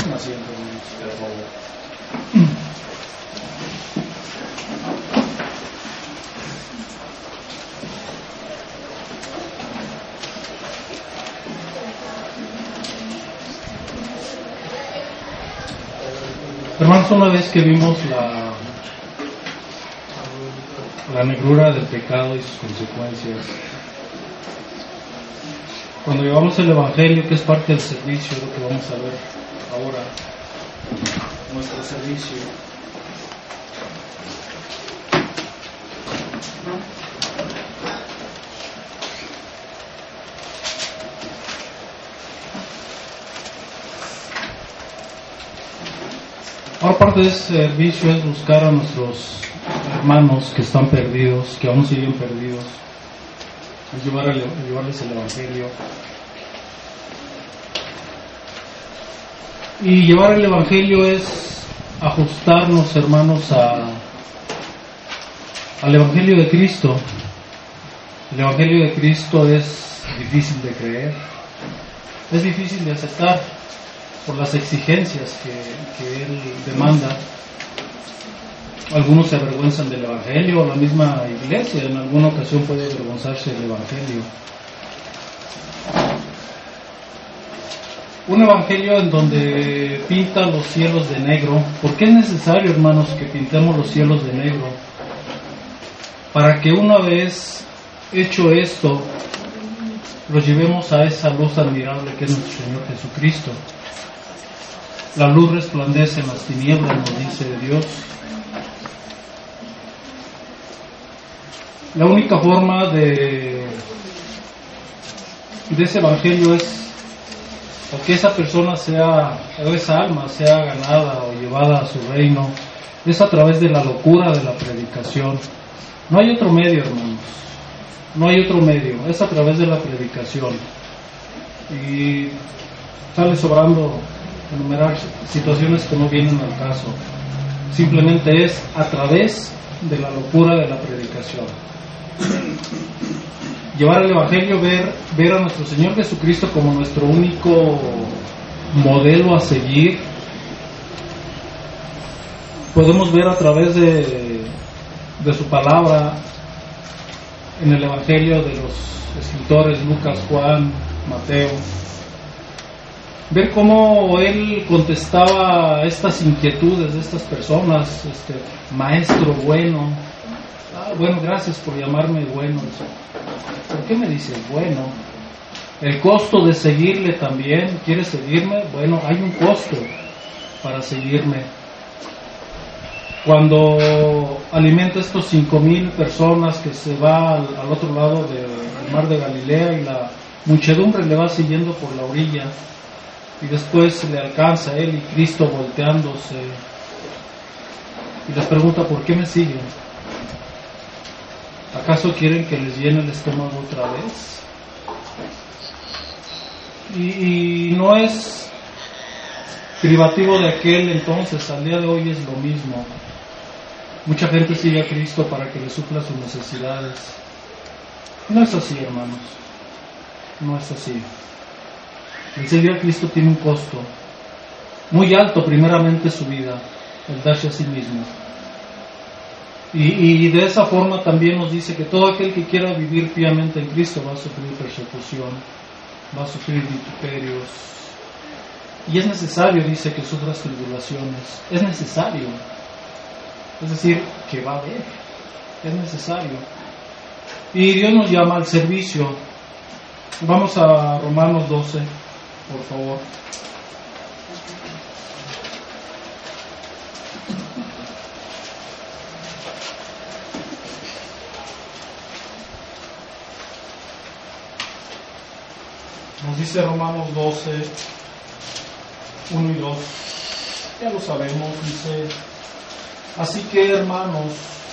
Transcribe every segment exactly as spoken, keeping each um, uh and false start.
Tomen asiento, por favor. Hermanos, una vez que vimos la, la negrura del pecado y sus consecuencias, cuando llevamos el Evangelio, que es parte del servicio, lo que vamos a ver ahora, nuestro servicio, ahora parte de ese servicio es buscar a nuestros hermanos que están perdidos, que aún siguen perdidos, es llevar el, llevarles el Evangelio. Y llevar el Evangelio es ajustarnos, hermanos, a, al Evangelio de Cristo. El Evangelio de Cristo es difícil de creer, es difícil de aceptar por las exigencias que, que Él demanda. Algunos se avergüenzan del Evangelio, la misma iglesia en alguna ocasión puede avergonzarse del Evangelio. Un Evangelio en donde pinta los cielos de negro. ¿Por qué es necesario, hermanos, que pintemos los cielos de negro? Para que una vez hecho esto, los llevemos a esa luz admirable que es nuestro Señor Jesucristo. La luz resplandece en las tinieblas, nos dice Dios. La única forma de, de ese Evangelio es o que esa persona sea, o esa alma sea ganada o llevada a su reino, es a través de la locura de la predicación. No hay otro medio, hermanos, no hay otro medio, es a través de la predicación. Y sale sobrando enumerar situaciones que no vienen al caso. Simplemente es a través de la locura de la predicación. Llevar el Evangelio, ver, ver a nuestro Señor Jesucristo como nuestro único modelo a seguir. Podemos ver a través de, de su palabra en el Evangelio de los escritores Lucas, Juan, Mateo, ver cómo él contestaba estas inquietudes de estas personas. Este, maestro bueno, ah, bueno, gracias por llamarme bueno. ¿Por qué me dices bueno? El costo de seguirle también. ¿Quieres seguirme? Bueno, hay un costo para seguirme. Cuando alimenta a estos cinco mil personas, que se va al, al otro lado del mar de Galilea y la muchedumbre le va siguiendo por la orilla, y después le alcanza a él y Cristo volteándose y les pregunta: ¿por qué me siguen? ¿Acaso quieren que les llene el estómago otra vez? Y, y no es privativo de aquel entonces, al día de hoy es lo mismo. Mucha gente sigue a Cristo para que le supla sus necesidades. No es así, hermanos, no es así. El seguir a Cristo tiene un costo muy alto, primeramente su vida, el darse a sí mismo. Y, y de esa forma también nos dice que todo aquel que quiera vivir piamente en Cristo va a sufrir persecución, va a sufrir vituperios. Y es necesario, dice, que sufras tribulaciones. Es necesario. Es decir, que va a haber. Es necesario. Y Dios nos llama al servicio. Vamos a Romanos doce, por favor. Nos dice Romanos doce, uno y dos. Ya lo sabemos, dice: así que, hermanos,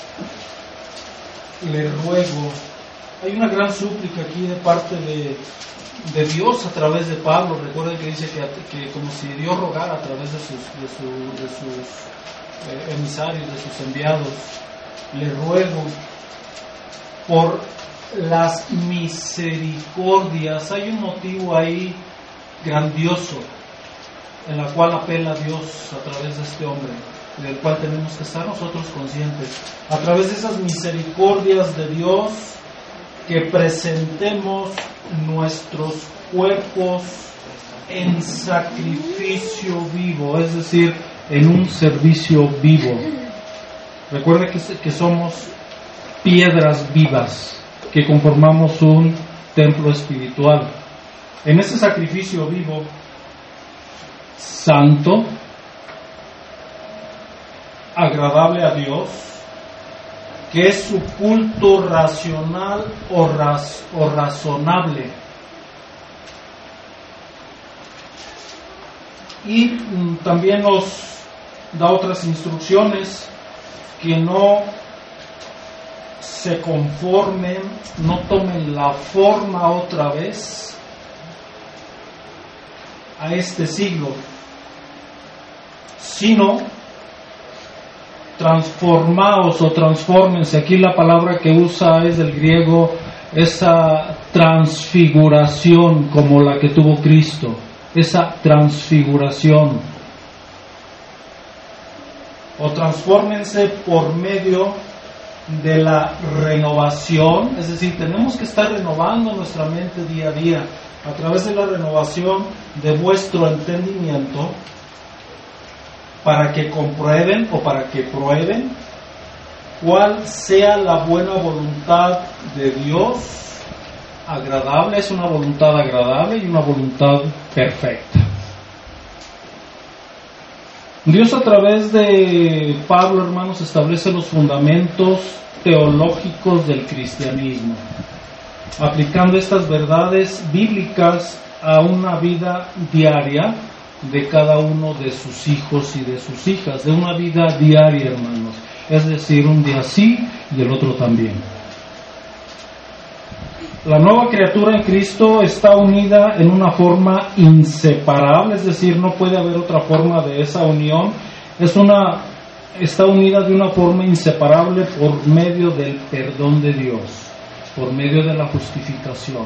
les ruego. Hay una gran súplica aquí de parte de, de Dios a través de Pablo. Recuerden que dice que, que como si Dios rogara a través de sus, de su, de sus eh, emisarios, de sus enviados. Les ruego por las misericordias. Hay un motivo ahí grandioso. en la cual apela a Dios a través de este hombre, del cual tenemos que estar nosotros conscientes, a través de esas misericordias de Dios, que presentemos nuestros cuerpos en sacrificio vivo, es decir, en un servicio vivo. Recuerda que, que somos piedras vivas, que conformamos un templo espiritual. En ese sacrificio vivo, santo, agradable a Dios, que es su culto racional o, raz, o razonable. Y mm, también nos da otras instrucciones, que no se conformen, no tomen la forma otra vez a este siglo, sino transformaos o transfórmense. Aquí la palabra que usa es del griego, esa transfiguración como la que tuvo Cristo, esa transfiguración. O transfórmense por medio de la renovación, es decir, tenemos que estar renovando nuestra mente día a día a través de la renovación de vuestro entendimiento, para que comprueben o para que prueben cuál sea la buena voluntad de Dios, agradable, es una voluntad agradable y una voluntad perfecta. Dios, a través de Pablo, hermanos, establece los fundamentos teológicos del cristianismo, aplicando estas verdades bíblicas a una vida diaria de cada uno de sus hijos y de sus hijas, de una vida diaria, hermanos, es decir, un día sí y el otro también. La nueva criatura en Cristo está unida en una forma inseparable, es decir, no puede haber otra forma de esa unión. Es una, está unida de una forma inseparable por medio del perdón de Dios, por medio de la justificación.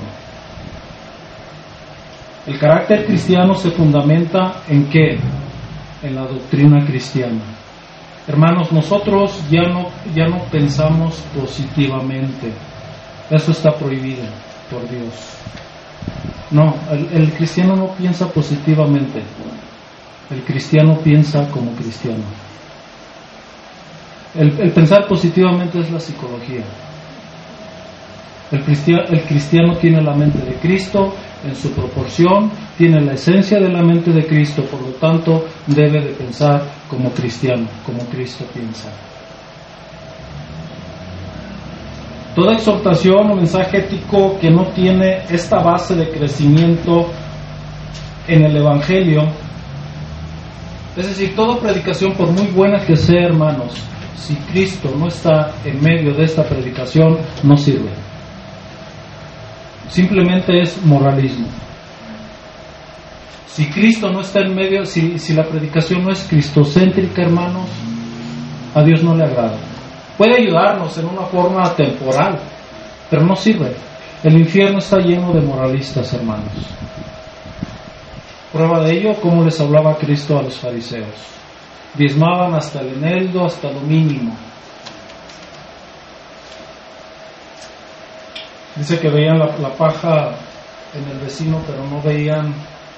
El carácter cristiano se fundamenta ¿en qué? En la doctrina cristiana. Hermanos, nosotros ya no, ya no pensamos positivamente. Eso está prohibido por Dios. No, el, el cristiano no piensa positivamente. El cristiano piensa como cristiano. El, el pensar positivamente es la psicología. El cristiano, el cristiano tiene la mente de Cristo en su proporción, tiene la esencia de la mente de Cristo, por lo tanto debe de pensar como cristiano, como Cristo piensa. Toda exhortación o mensaje ético que no tiene esta base de crecimiento en el Evangelio, es decir, toda predicación, por muy buena que sea, hermanos, si Cristo no está en medio de esta predicación, no sirve. Simplemente es moralismo. Si Cristo no está en medio, si, si la predicación no es cristocéntrica, hermanos, a Dios no le agrada. Puede ayudarnos en una forma temporal, pero no sirve. El infierno está lleno de moralistas, hermanos. Prueba de ello, cómo les hablaba Cristo a los fariseos. Diezmaban hasta el eneldo, hasta lo mínimo. Dice que veían la, la paja en el vecino, pero no veían,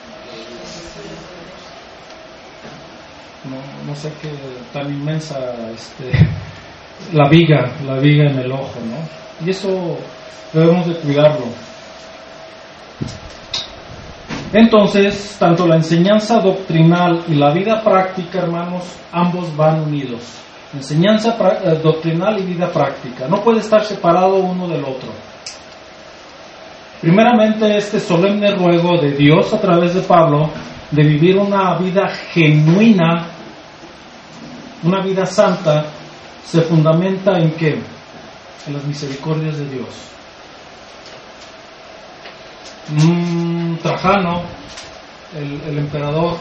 no, no sé qué tan inmensa, este, la viga, la viga en el ojo, ¿no? Y eso debemos de cuidarlo. Entonces, tanto la enseñanza doctrinal y la vida práctica, hermanos, ambos van unidos. Enseñanza pra- eh, doctrinal y vida práctica. No puede estar separado uno del otro. Primeramente, este solemne ruego de Dios a través de Pablo de vivir una vida genuina, una vida santa, se fundamenta en qué? En las misericordias de Dios. Mm, Trajano, el, el emperador,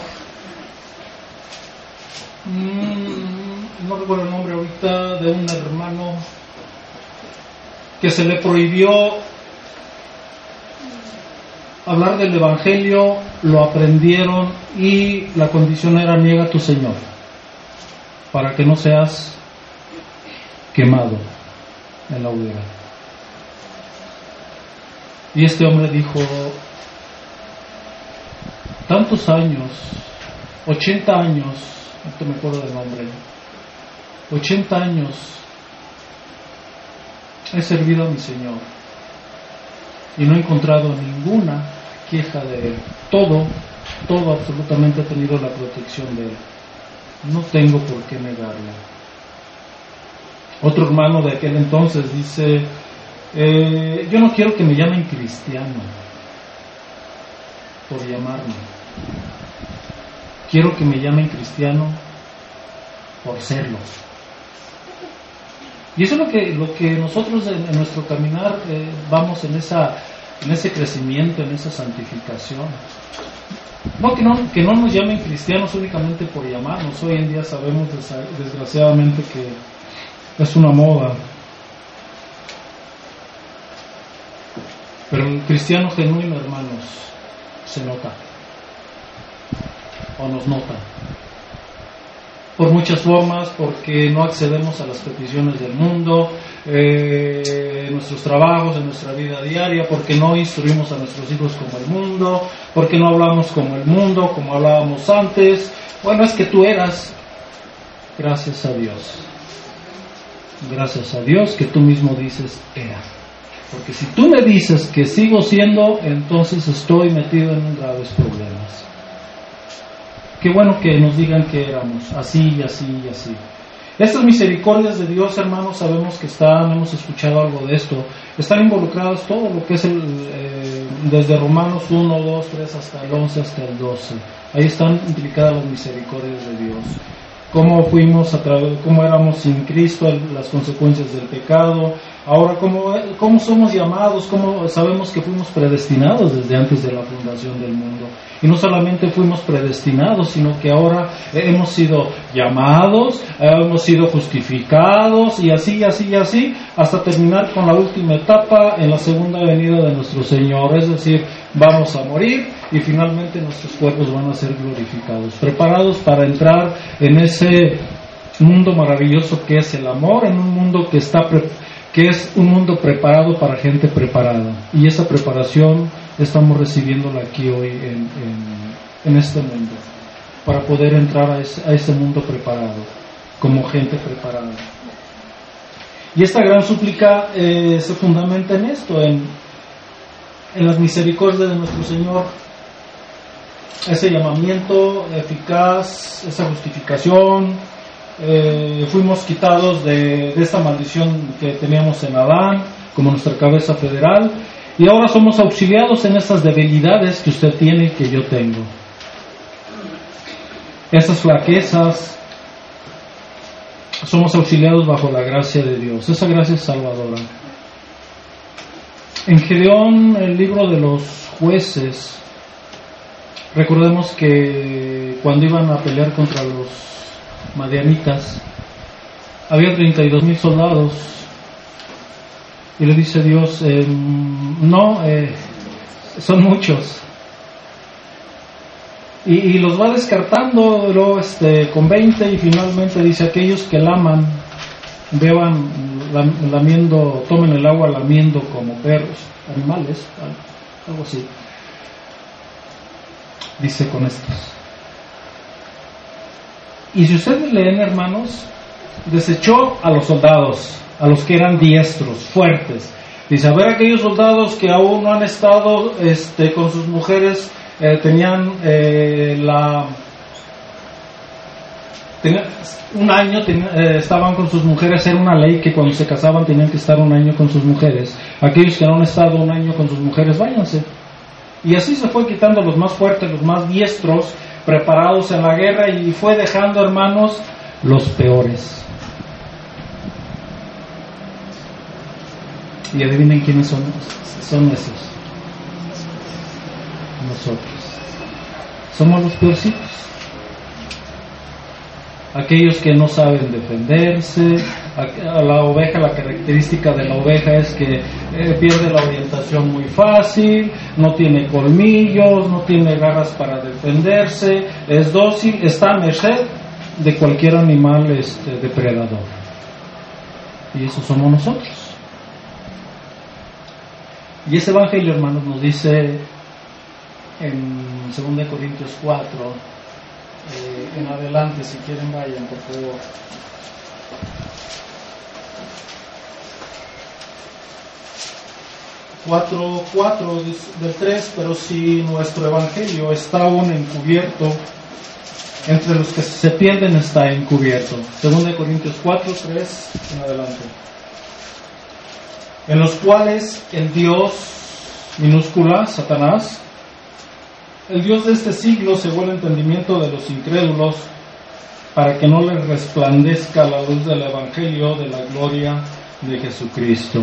mm, no recuerdo el nombre ahorita, de un hermano que se le prohibió hablar del Evangelio lo aprendieron y la condición era: niega a tu Señor para que no seas quemado en la hoguera. Y este hombre dijo: tantos años, ochenta años, no me acuerdo del nombre, ochenta años he servido a mi Señor y no he encontrado ninguna queja de Él. Todo, todo absolutamente ha tenido la protección de Él. No tengo por qué negarlo. Otro hermano de aquel entonces dice: eh, yo no quiero que me llamen cristiano por llamarme. Quiero que me llamen cristiano por serlo. Y eso es lo que, lo que nosotros en, en nuestro caminar eh, vamos en, esa, en ese crecimiento, en esa santificación. No que, no que no nos llamen cristianos únicamente por llamarnos. Hoy en día sabemos desgraciadamente que es una moda. Pero el cristiano genuino, hermanos, se nota. O nos nota. Por muchas formas, porque no accedemos a las peticiones del mundo, eh, en nuestros trabajos, en nuestra vida diaria, porque no instruimos a nuestros hijos como el mundo, porque no hablamos como el mundo, como hablábamos antes. Bueno, es que tú eras. Gracias a Dios. Gracias a Dios que tú mismo dices era. Porque si tú me dices que sigo siendo, entonces estoy metido en graves problemas. Qué bueno que nos digan que éramos así y así y así. Estas misericordias de Dios, hermanos, sabemos que están, hemos escuchado algo de esto, están involucradas todo lo que es el, eh, desde Romanos uno, dos, tres hasta el once, hasta el doce. Ahí están implicadas las misericordias de Dios. Cómo fuimos a través, cómo éramos sin Cristo, las consecuencias del pecado. Ahora, cómo, cómo somos llamados, cómo sabemos que fuimos predestinados desde antes de la fundación del mundo. Y no solamente fuimos predestinados, sino que ahora hemos sido llamados, hemos sido justificados, y así, y así, y así, hasta terminar con la última etapa en la segunda venida de nuestro Señor. Es decir, vamos a morir y finalmente nuestros cuerpos van a ser glorificados, preparados para entrar en ese mundo maravilloso que es el amor, en un mundo que está pre- que es un mundo preparado para gente preparada. Y esa preparación estamos recibiéndola aquí hoy en, en, en este mundo, para poder entrar a ese, a ese mundo preparado, como gente preparada. Y esta gran súplica eh, se fundamenta en esto, en, en las misericordias de nuestro Señor, ese llamamiento eficaz, esa justificación. Eh, fuimos quitados de, de esta maldición que teníamos en Adán como nuestra cabeza federal, y ahora somos auxiliados en esas debilidades que usted tiene y que yo tengo, esas flaquezas. Somos auxiliados bajo la gracia de Dios, esa gracia es salvadora. En Gedeón, el libro de los jueces, recordemos que cuando iban a pelear contra los madianitas, había treinta y dos mil soldados, y le dice Dios, eh, no, eh, son muchos, y, y los va descartando luego, este, con veinte, y finalmente dice: aquellos que laman, beban lam, lamiendo, tomen el agua lamiendo como perros, animales, algo así, dice con estos. Y si ustedes leen, hermanos, desechó a los soldados, a los que eran diestros, fuertes. Dice: a ver, aquellos soldados que aún no han estado este, con sus mujeres, eh, tenían eh, la... Tenía, un año ten, eh, estaban con sus mujeres, era una ley que cuando se casaban tenían que estar un año con sus mujeres. Aquellos que no han estado un año con sus mujeres, váyanse. Y así se fue quitando los más fuertes, los más diestros, preparados en la guerra, y fue dejando, hermanos, los peores. Y adivinen quiénes son, son esos. Nosotros. Somos los peorcitos. Aquellos que no saben defenderse, A, a la oveja, la característica de la oveja es que eh, pierde la orientación muy fácil, no tiene colmillos, no tiene garras para defenderse, es dócil, está a merced de cualquier animal este, depredador. Y eso somos nosotros. Y ese evangelio, hermanos, nos dice en segunda Corintios cuatro, eh, en adelante, si quieren vayan, por favor. cuatro, cuatro del tres, pero si nuestro evangelio está aún encubierto, entre los que se pierden está encubierto. segunda Corintios cuatro, tres en adelante. En los cuales el Dios, minúscula, Satanás, el Dios de este siglo cegó el entendimiento de los incrédulos para que no les resplandezca la luz del evangelio de la gloria de Jesucristo.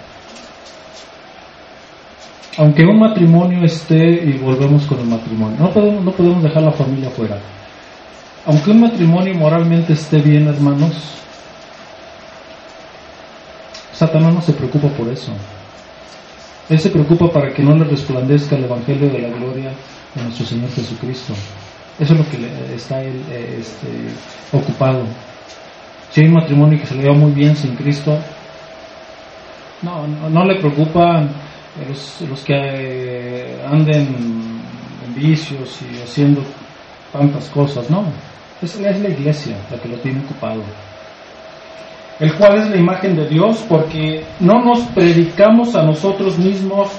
Aunque un matrimonio esté, y volvemos con el matrimonio, no podemos, no podemos dejar la familia fuera. Aunque un matrimonio moralmente esté bien, hermanos, Satanás no se preocupa por eso. Él se preocupa para que no le resplandezca el evangelio de la gloria de nuestro Señor Jesucristo. Eso es lo que le, está él eh, este, ocupado. Si hay un matrimonio que se le va muy bien sin Cristo, no, no, no le preocupan los, los que eh, anden en vicios y haciendo tantas cosas, no. Es, es la iglesia la que lo tiene ocupado. El cual es la imagen de Dios, porque no nos predicamos a nosotros mismos.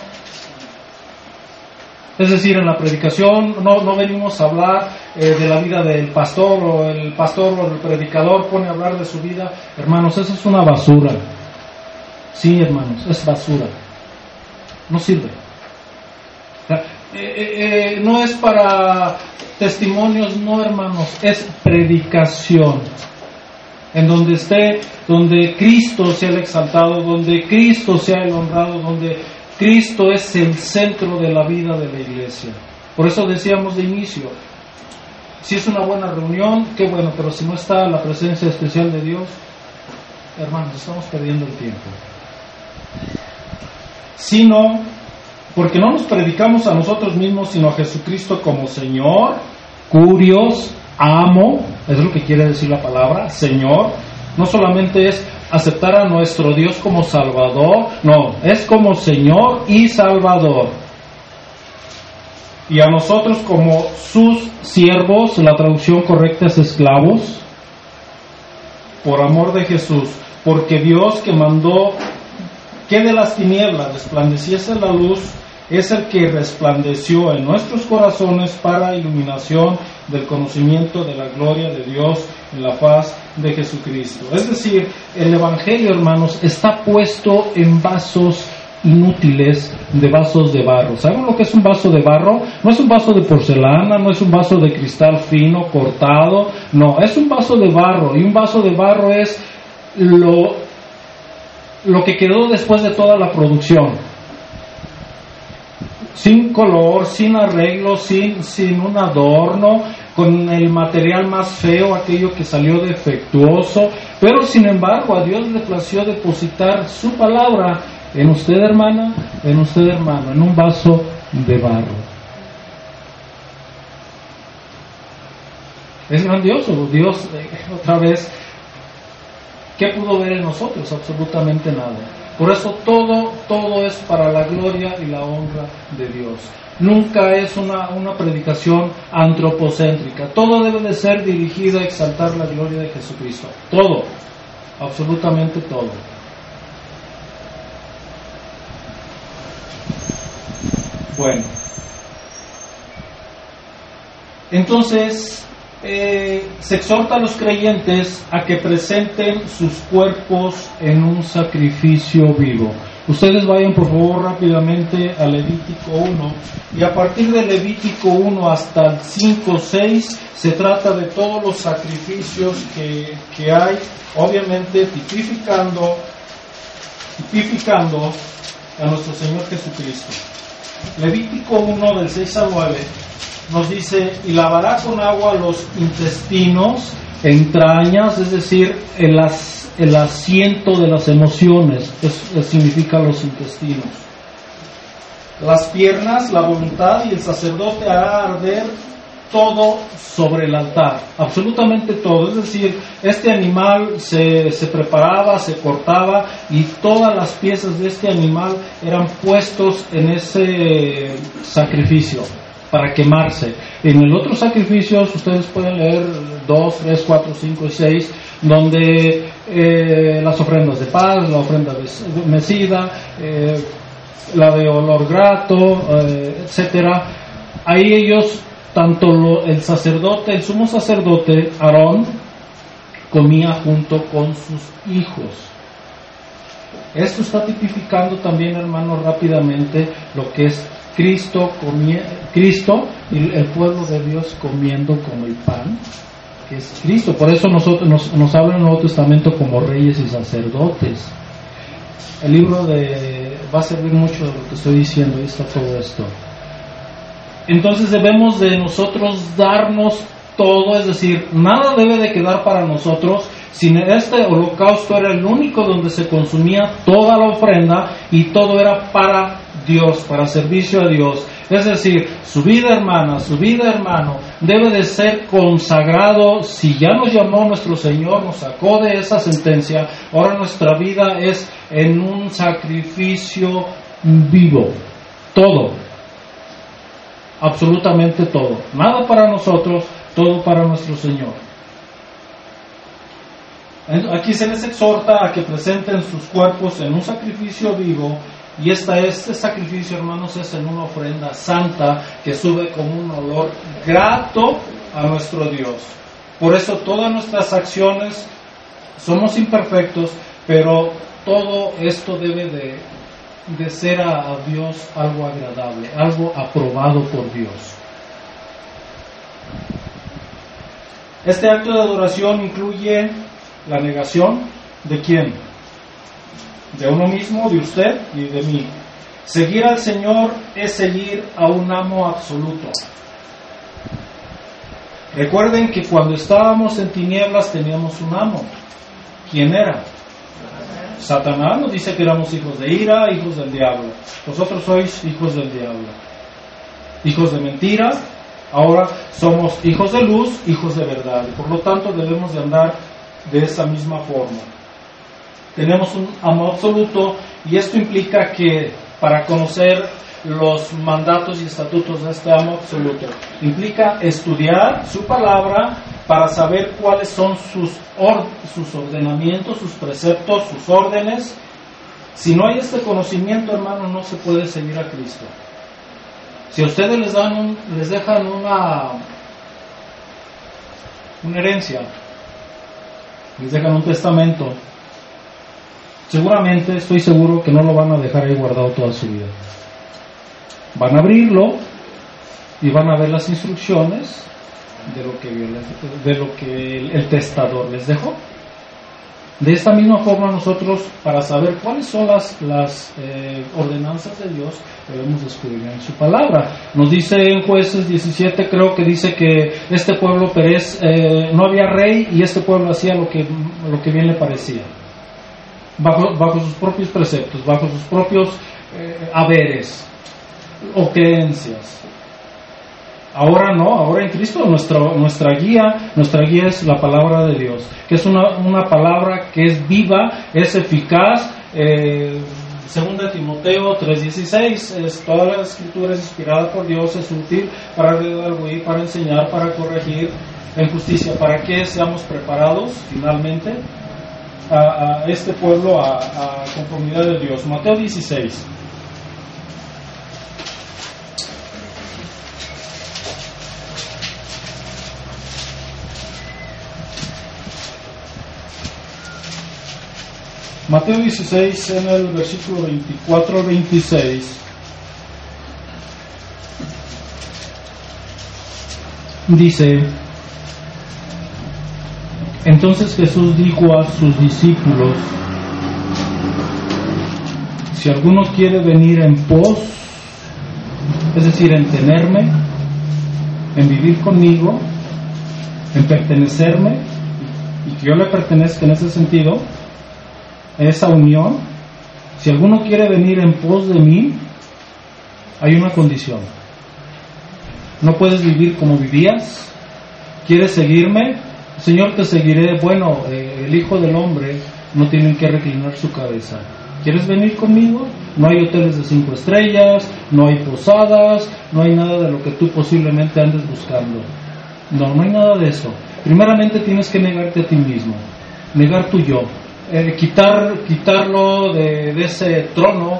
Es decir, en la predicación no, no venimos a hablar eh, de la vida del pastor, o el pastor o el predicador pone a hablar de su vida. Hermanos, eso es una basura. Sí, hermanos, es basura. No sirve. O sea, eh, eh, no es para testimonios, no, hermanos, es predicación. En donde esté, donde Cristo sea el exaltado, donde Cristo sea el honrado, donde Cristo es el centro de la vida de la iglesia. Por eso decíamos de inicio, si es una buena reunión, qué bueno, pero si no está la presencia especial de Dios, hermanos, estamos perdiendo el tiempo. Sino, porque no nos predicamos a nosotros mismos, sino a Jesucristo como Señor, Curios, Amo, es lo que quiere decir la palabra, Señor. No solamente es aceptar a nuestro Dios como Salvador, no, es como Señor y Salvador. Y a nosotros como sus siervos, la traducción correcta es esclavos, por amor de Jesús, porque Dios que mandó que de las tinieblas resplandeciese la luz, es el que resplandeció en nuestros corazones para iluminación del conocimiento de la gloria de Dios en la faz de Jesucristo. Es decir, el Evangelio, hermanos, está puesto en vasos inútiles, de vasos de barro. ¿Saben lo que es un vaso de barro? No es un vaso de porcelana, no es un vaso de cristal fino, cortado, no, es un vaso de barro, y un vaso de barro es lo, lo que quedó después de toda la producción. Sin color, sin arreglo, sin, sin un adorno, con el material más feo, aquello que salió defectuoso, pero sin embargo a Dios le plació depositar su palabra en usted, hermana, en usted, hermano, en un vaso de barro. Es grandioso. Dios, eh, otra vez, ¿qué pudo ver en nosotros? Absolutamente nada. Por eso todo, todo es para la gloria y la honra de Dios. Nunca es una, una predicación antropocéntrica. Todo debe de ser dirigido a exaltar la gloria de Jesucristo. Todo, absolutamente todo. Bueno, entonces eh, se exhorta a los creyentes a que presenten sus cuerpos en un sacrificio vivo. Ustedes vayan por favor rápidamente a Levítico uno, y a partir de Levítico uno hasta el cinco seis se trata de todos los sacrificios que, que hay, obviamente tipificando, tipificando a nuestro Señor Jesucristo. Levítico uno del seis al nueve nos dice: y lavará con agua los intestinos, entrañas, es decir, en las es el asiento de las emociones, es, significa los intestinos. Las piernas, la voluntad, y el sacerdote hará arder todo sobre el altar, absolutamente todo. Es decir, este animal se, se preparaba, se cortaba, y todas las piezas de este animal eran puestos en ese sacrificio para quemarse. En el otro sacrificio ustedes pueden leer dos, tres, cuatro, cinco y seis, donde eh, las ofrendas de paz, la ofrenda mecida, eh, la de olor grato, eh, etcétera. Ahí ellos, tanto lo, el sacerdote, el sumo sacerdote Aarón, comía junto con sus hijos. Esto está tipificando también, hermanos, rápidamente lo que es Cristo, comie, Cristo y el pueblo de Dios comiendo como el pan, que es Cristo. Por eso nosotros, nos, nos habla en el Nuevo Testamento como reyes y sacerdotes. El libro de va a servir mucho de lo que estoy diciendo, ahí está todo esto. Entonces debemos de nosotros darnos todo, es decir, nada debe de quedar para nosotros. Sin este holocausto era el único donde se consumía toda la ofrenda, y todo era para Dios, para servicio a Dios. Es decir, su vida, hermana, su vida, hermano, debe de ser consagrado. Si ya nos llamó nuestro Señor, nos sacó de esa sentencia, ahora nuestra vida es en un sacrificio vivo. Todo, absolutamente todo, nada para nosotros, todo para nuestro Señor. Aquí se les exhorta a que presenten sus cuerpos en un sacrificio vivo, y esta, este sacrificio, hermanos, es en una ofrenda santa que sube como un olor grato a nuestro Dios. Por eso todas nuestras acciones, somos imperfectos, pero todo esto debe de, de ser a, a Dios algo agradable, algo aprobado por Dios. Este acto de adoración incluye la negación ¿de quién? De uno mismo, de usted y de mí. Seguir al Señor es seguir a un amo absoluto. Recuerden que cuando estábamos en tinieblas teníamos un amo. ¿Quién era? Satanás. Nos dice que éramos hijos de ira, hijos del diablo. Vosotros sois hijos del diablo, hijos de mentira. Ahora somos hijos de luz, hijos de verdad, y por lo tanto debemos de andar de esa misma forma. Tenemos un amo absoluto, y esto implica que para conocer los mandatos y estatutos de este amo absoluto, implica estudiar su palabra para saber cuáles son sus, or, sus ordenamientos, sus preceptos, sus órdenes. Si no hay este conocimiento, hermano, no se puede seguir a Cristo. Si a ustedes les dan un, les dejan una una herencia, les dejan un testamento, seguramente, estoy seguro que no lo van a dejar ahí guardado toda su vida. Van a abrirlo y van a ver las instrucciones de lo que, de lo que el, el testador les dejó. De esta misma forma nosotros, para saber cuáles son las, las eh, ordenanzas de Dios, debemos descubrir en su palabra. Nos dice en Jueces diecisiete, creo que dice que este pueblo Pérez, eh, no había rey, y este pueblo hacía lo que, lo que bien le parecía, bajo, bajo sus propios preceptos, bajo sus propios eh, haberes o creencias. Ahora no, ahora en Cristo nuestra, nuestra guía, nuestra guía es la palabra de Dios, que es una, una palabra que es viva, es eficaz. Eh, Segunda de Timoteo tres dieciséis, es, toda la escritura es inspirada por Dios, es útil para redarguir, para enseñar, para corregir en justicia, para que seamos preparados finalmente a, a este pueblo a, a conformidad de Dios. Mateo dieciséis. Mateo dieciséis, en el versículo veinticuatro al veintiséis, dice: entonces Jesús dijo a sus discípulos: si alguno quiere venir en pos, es decir, en tenerme, en vivir conmigo, en pertenecerme, y que yo le pertenezca en ese sentido, esa unión, si alguno quiere venir en pos de mí, hay una condición. No puedes vivir como vivías. ¿Quieres seguirme? Señor, te seguiré. Bueno, eh, el Hijo del Hombre no tiene que reclinar su cabeza. ¿Quieres venir conmigo? No hay hoteles de cinco estrellas, no hay posadas, no hay nada de lo que tú posiblemente andes buscando. No, no hay nada de eso. Primeramente tienes que negarte a ti mismo, negar tu yo, eh, quitar, quitarlo de, de ese trono,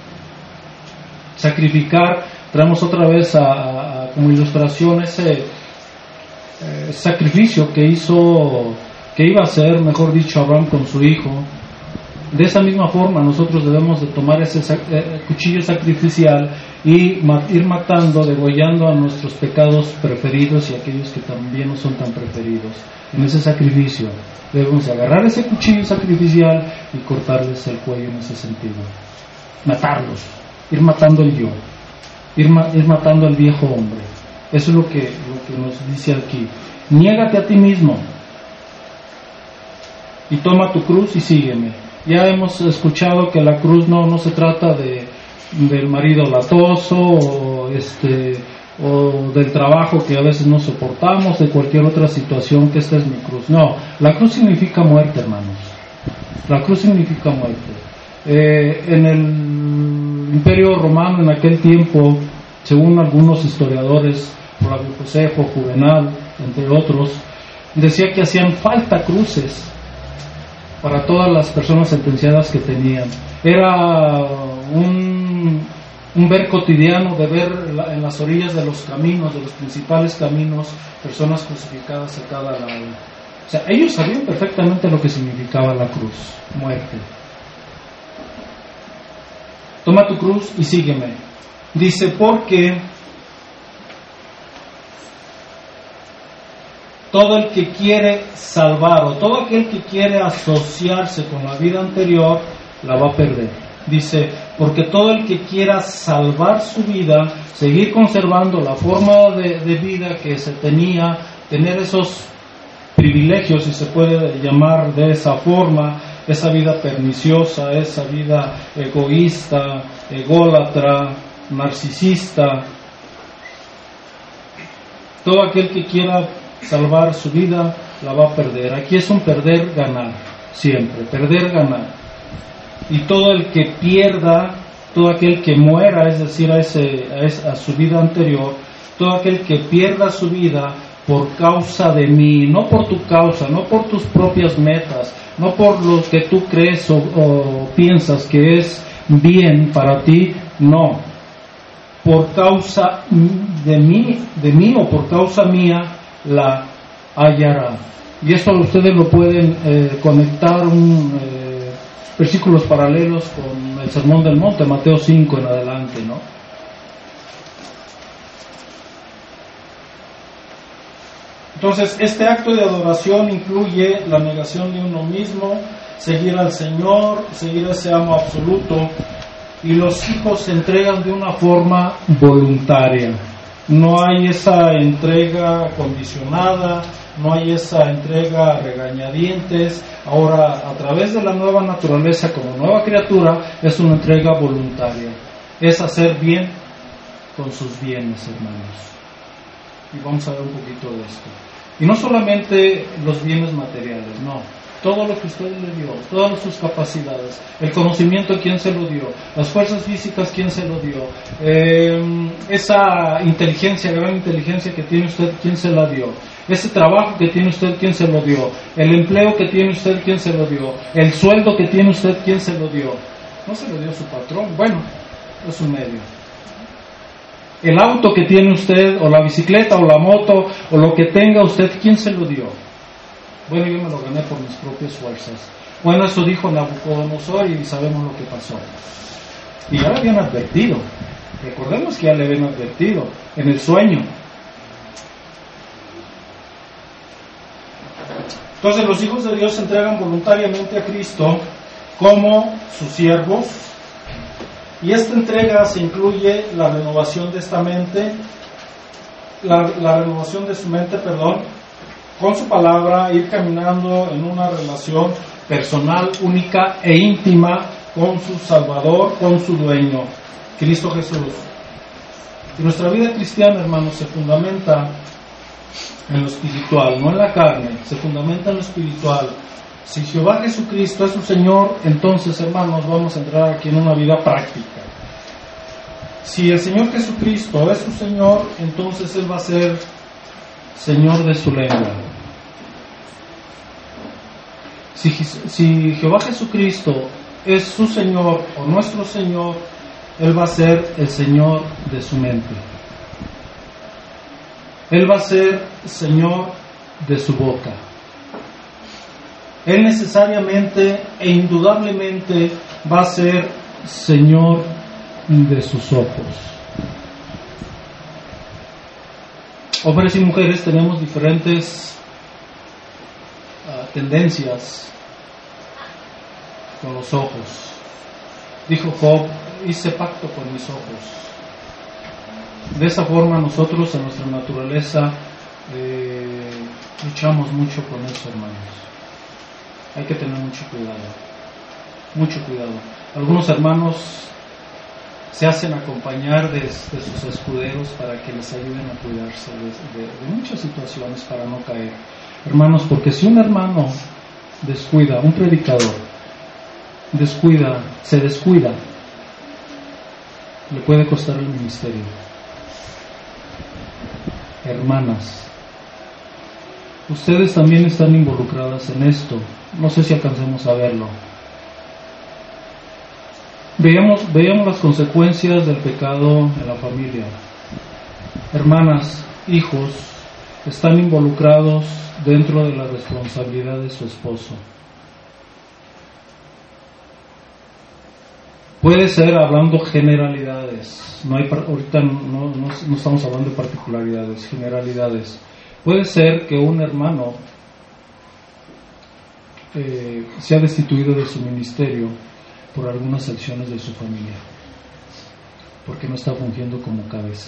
sacrificar. Traemos otra vez a, a, como ilustración ese eh, sacrificio que hizo, que iba a hacer, mejor dicho, Abraham con su hijo. De esa misma forma nosotros debemos de tomar ese sac- eh, cuchillo sacrificial y ma- ir matando, degollando a nuestros pecados preferidos y aquellos que también no son tan preferidos. En ese sacrificio debemos de agarrar ese cuchillo sacrificial y cortarles el cuello en ese sentido. Matarlos, ir matando el yo, ir, ma- ir matando al viejo hombre. Eso es lo que, lo que nos dice aquí. Niégate a ti mismo y toma tu cruz y sígueme. Ya hemos escuchado que la cruz no, no se trata de del marido latoso o, este, o del trabajo que a veces no soportamos, de cualquier otra situación, que esta es mi cruz. No, la cruz significa muerte, hermanos. La cruz significa muerte. Eh, en el Imperio Romano, en aquel tiempo, según algunos historiadores, Flavio Josefo, Juvenal, entre otros, decía que hacían falta cruces para todas las personas sentenciadas que tenían. Era un, un ver cotidiano de ver la, en las orillas de los caminos, de los principales caminos, personas crucificadas a cada lado. O sea, ellos sabían perfectamente lo que significaba la cruz, muerte. Toma tu cruz y sígueme. Dice, porque todo el que quiere salvar, o todo aquel que quiere asociarse con la vida anterior, la va a perder. Dice, porque todo el que quiera salvar su vida, seguir conservando la forma de, de vida que se tenía, tener esos privilegios, si se puede llamar de esa forma, esa vida perniciosa, esa vida egoísta, ególatra, narcisista, todo aquel que quiera salvar su vida la va a perder. Aquí es un perder ganar, siempre, perder ganar. Y todo el que pierda, todo aquel que muera, es decir, a, ese, a, ese, a su vida anterior, todo aquel que pierda su vida por causa de mí, no por tu causa, no por tus propias metas, no por lo que tú crees o, o piensas que es bien para ti, no, por causa de mí, de mí o por causa mía, la hallará. Y esto ustedes lo pueden eh, conectar un, eh, versículos paralelos con el Sermón del Monte, Mateo cinco en adelante, ¿no? Entonces, este acto de adoración incluye la negación de uno mismo, seguir al Señor, seguir a ese amo absoluto, y los hijos se entregan de una forma voluntaria. No hay esa entrega condicionada, no hay esa entrega a regañadientes. Ahora, a través de la nueva naturaleza como nueva criatura, es una entrega voluntaria. Es hacer bien con sus bienes, hermanos. Y vamos a ver un poquito de esto. Y no solamente los bienes materiales, no. Todo lo que usted le dio, todas sus capacidades, el conocimiento, ¿quién se lo dio? Las fuerzas físicas, ¿quién se lo dio? Eh, esa inteligencia, gran inteligencia que tiene usted, ¿quién se la dio? Ese trabajo que tiene usted, ¿quién se lo dio? El empleo que tiene usted, ¿quién se lo dio? El sueldo que tiene usted, ¿quién se lo dio? No se lo dio su patrón, bueno, es un medio. El auto que tiene usted, o la bicicleta, o la moto, o lo que tenga usted, ¿quién se lo dio? Bueno, yo me lo gané por mis propias fuerzas. Bueno, eso dijo Nabucodonosor y sabemos lo que pasó. Y ya le habían advertido. Recordemos que ya le habían advertido en el sueño. Entonces los hijos de Dios se entregan voluntariamente a Cristo como sus siervos. Y esta entrega se incluye la renovación de esta mente, la, la renovación de su mente, perdón, con su palabra, ir caminando en una relación personal, única e íntima con su Salvador, con su dueño, Cristo Jesús. Y nuestra vida cristiana, hermanos, se fundamenta en lo espiritual, no en la carne, se fundamenta en lo espiritual. Si Jehová Jesucristo es su Señor, entonces, hermanos, vamos a entrar aquí en una vida práctica. Si el Señor Jesucristo es su Señor, entonces Él va a ser Señor de su lengua. Si, si Jehová Jesucristo es su Señor o nuestro Señor, Él va a ser el Señor de su mente. Él va a ser Señor de su boca. Él necesariamente e indudablemente va a ser Señor de sus ojos. Hombres y mujeres tenemos diferentes uh, tendencias con los ojos. Dijo Job, hice pacto con mis ojos. De esa forma nosotros en nuestra naturaleza eh, luchamos mucho con eso, hermanos. Hay que tener mucho cuidado, mucho cuidado. Algunos hermanos se hacen acompañar de, de sus escuderos para que les ayuden a cuidarse de, de, de muchas situaciones para no caer. Hermanos, porque si un hermano descuida, un predicador descuida, se descuida, le puede costar el ministerio. Hermanas, ustedes también están involucradas en esto. No sé si alcancemos a verlo. Veamos, veamos las consecuencias del pecado en la familia. Hermanas, hijos, están involucrados dentro de la responsabilidad de su esposo. Puede ser hablando generalidades, no hay, ahorita no, no, no estamos hablando de particularidades, generalidades. Puede ser que un hermano eh, sea destituido de su ministerio por algunas acciones de su familia, porque no está fungiendo como cabeza.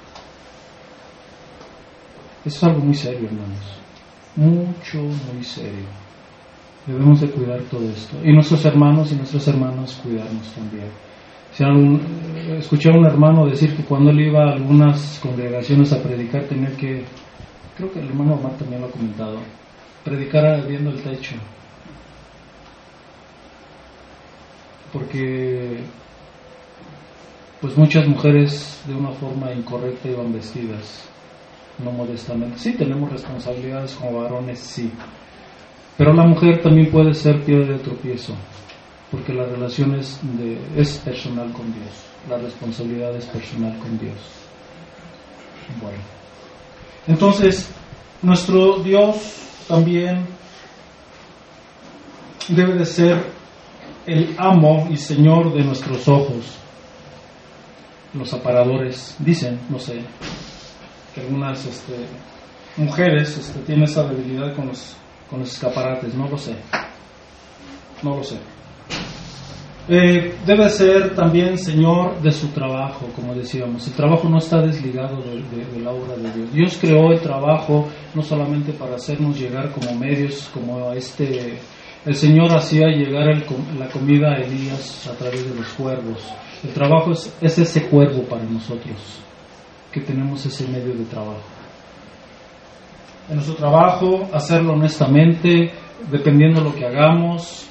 Eso es algo muy serio, hermanos, mucho, muy serio. Debemos de cuidar todo esto. Y nuestros hermanos y nuestras hermanas cuidarnos también. Si algún, escuché a un hermano decir que cuando él iba a algunas congregaciones a predicar tenía que, creo que el hermano Omar también lo ha comentado, predicar viendo el techo. Porque pues muchas mujeres de una forma incorrecta iban vestidas, no modestamente. Sí, tenemos responsabilidades como varones, sí. Pero la mujer también puede ser piedra de tropiezo, porque la relación es, de, es personal con Dios, la responsabilidad es personal con Dios. Bueno, entonces nuestro Dios también debe de ser el amo y señor de nuestros ojos. Los aparadores dicen, no sé, que algunas este, mujeres este, tienen esa debilidad con los con los escaparates, no lo sé, no lo sé. Eh, debe ser también señor de su trabajo, como decíamos. El trabajo no está desligado de, de, de la obra de Dios. Dios creó el trabajo no solamente para hacernos llegar como medios, como este, el Señor hacía llegar el, la comida a Elías a través de los cuervos. El trabajo es, es ese cuervo para nosotros, que tenemos ese medio de trabajo. En nuestro trabajo, hacerlo honestamente, dependiendo de lo que hagamos.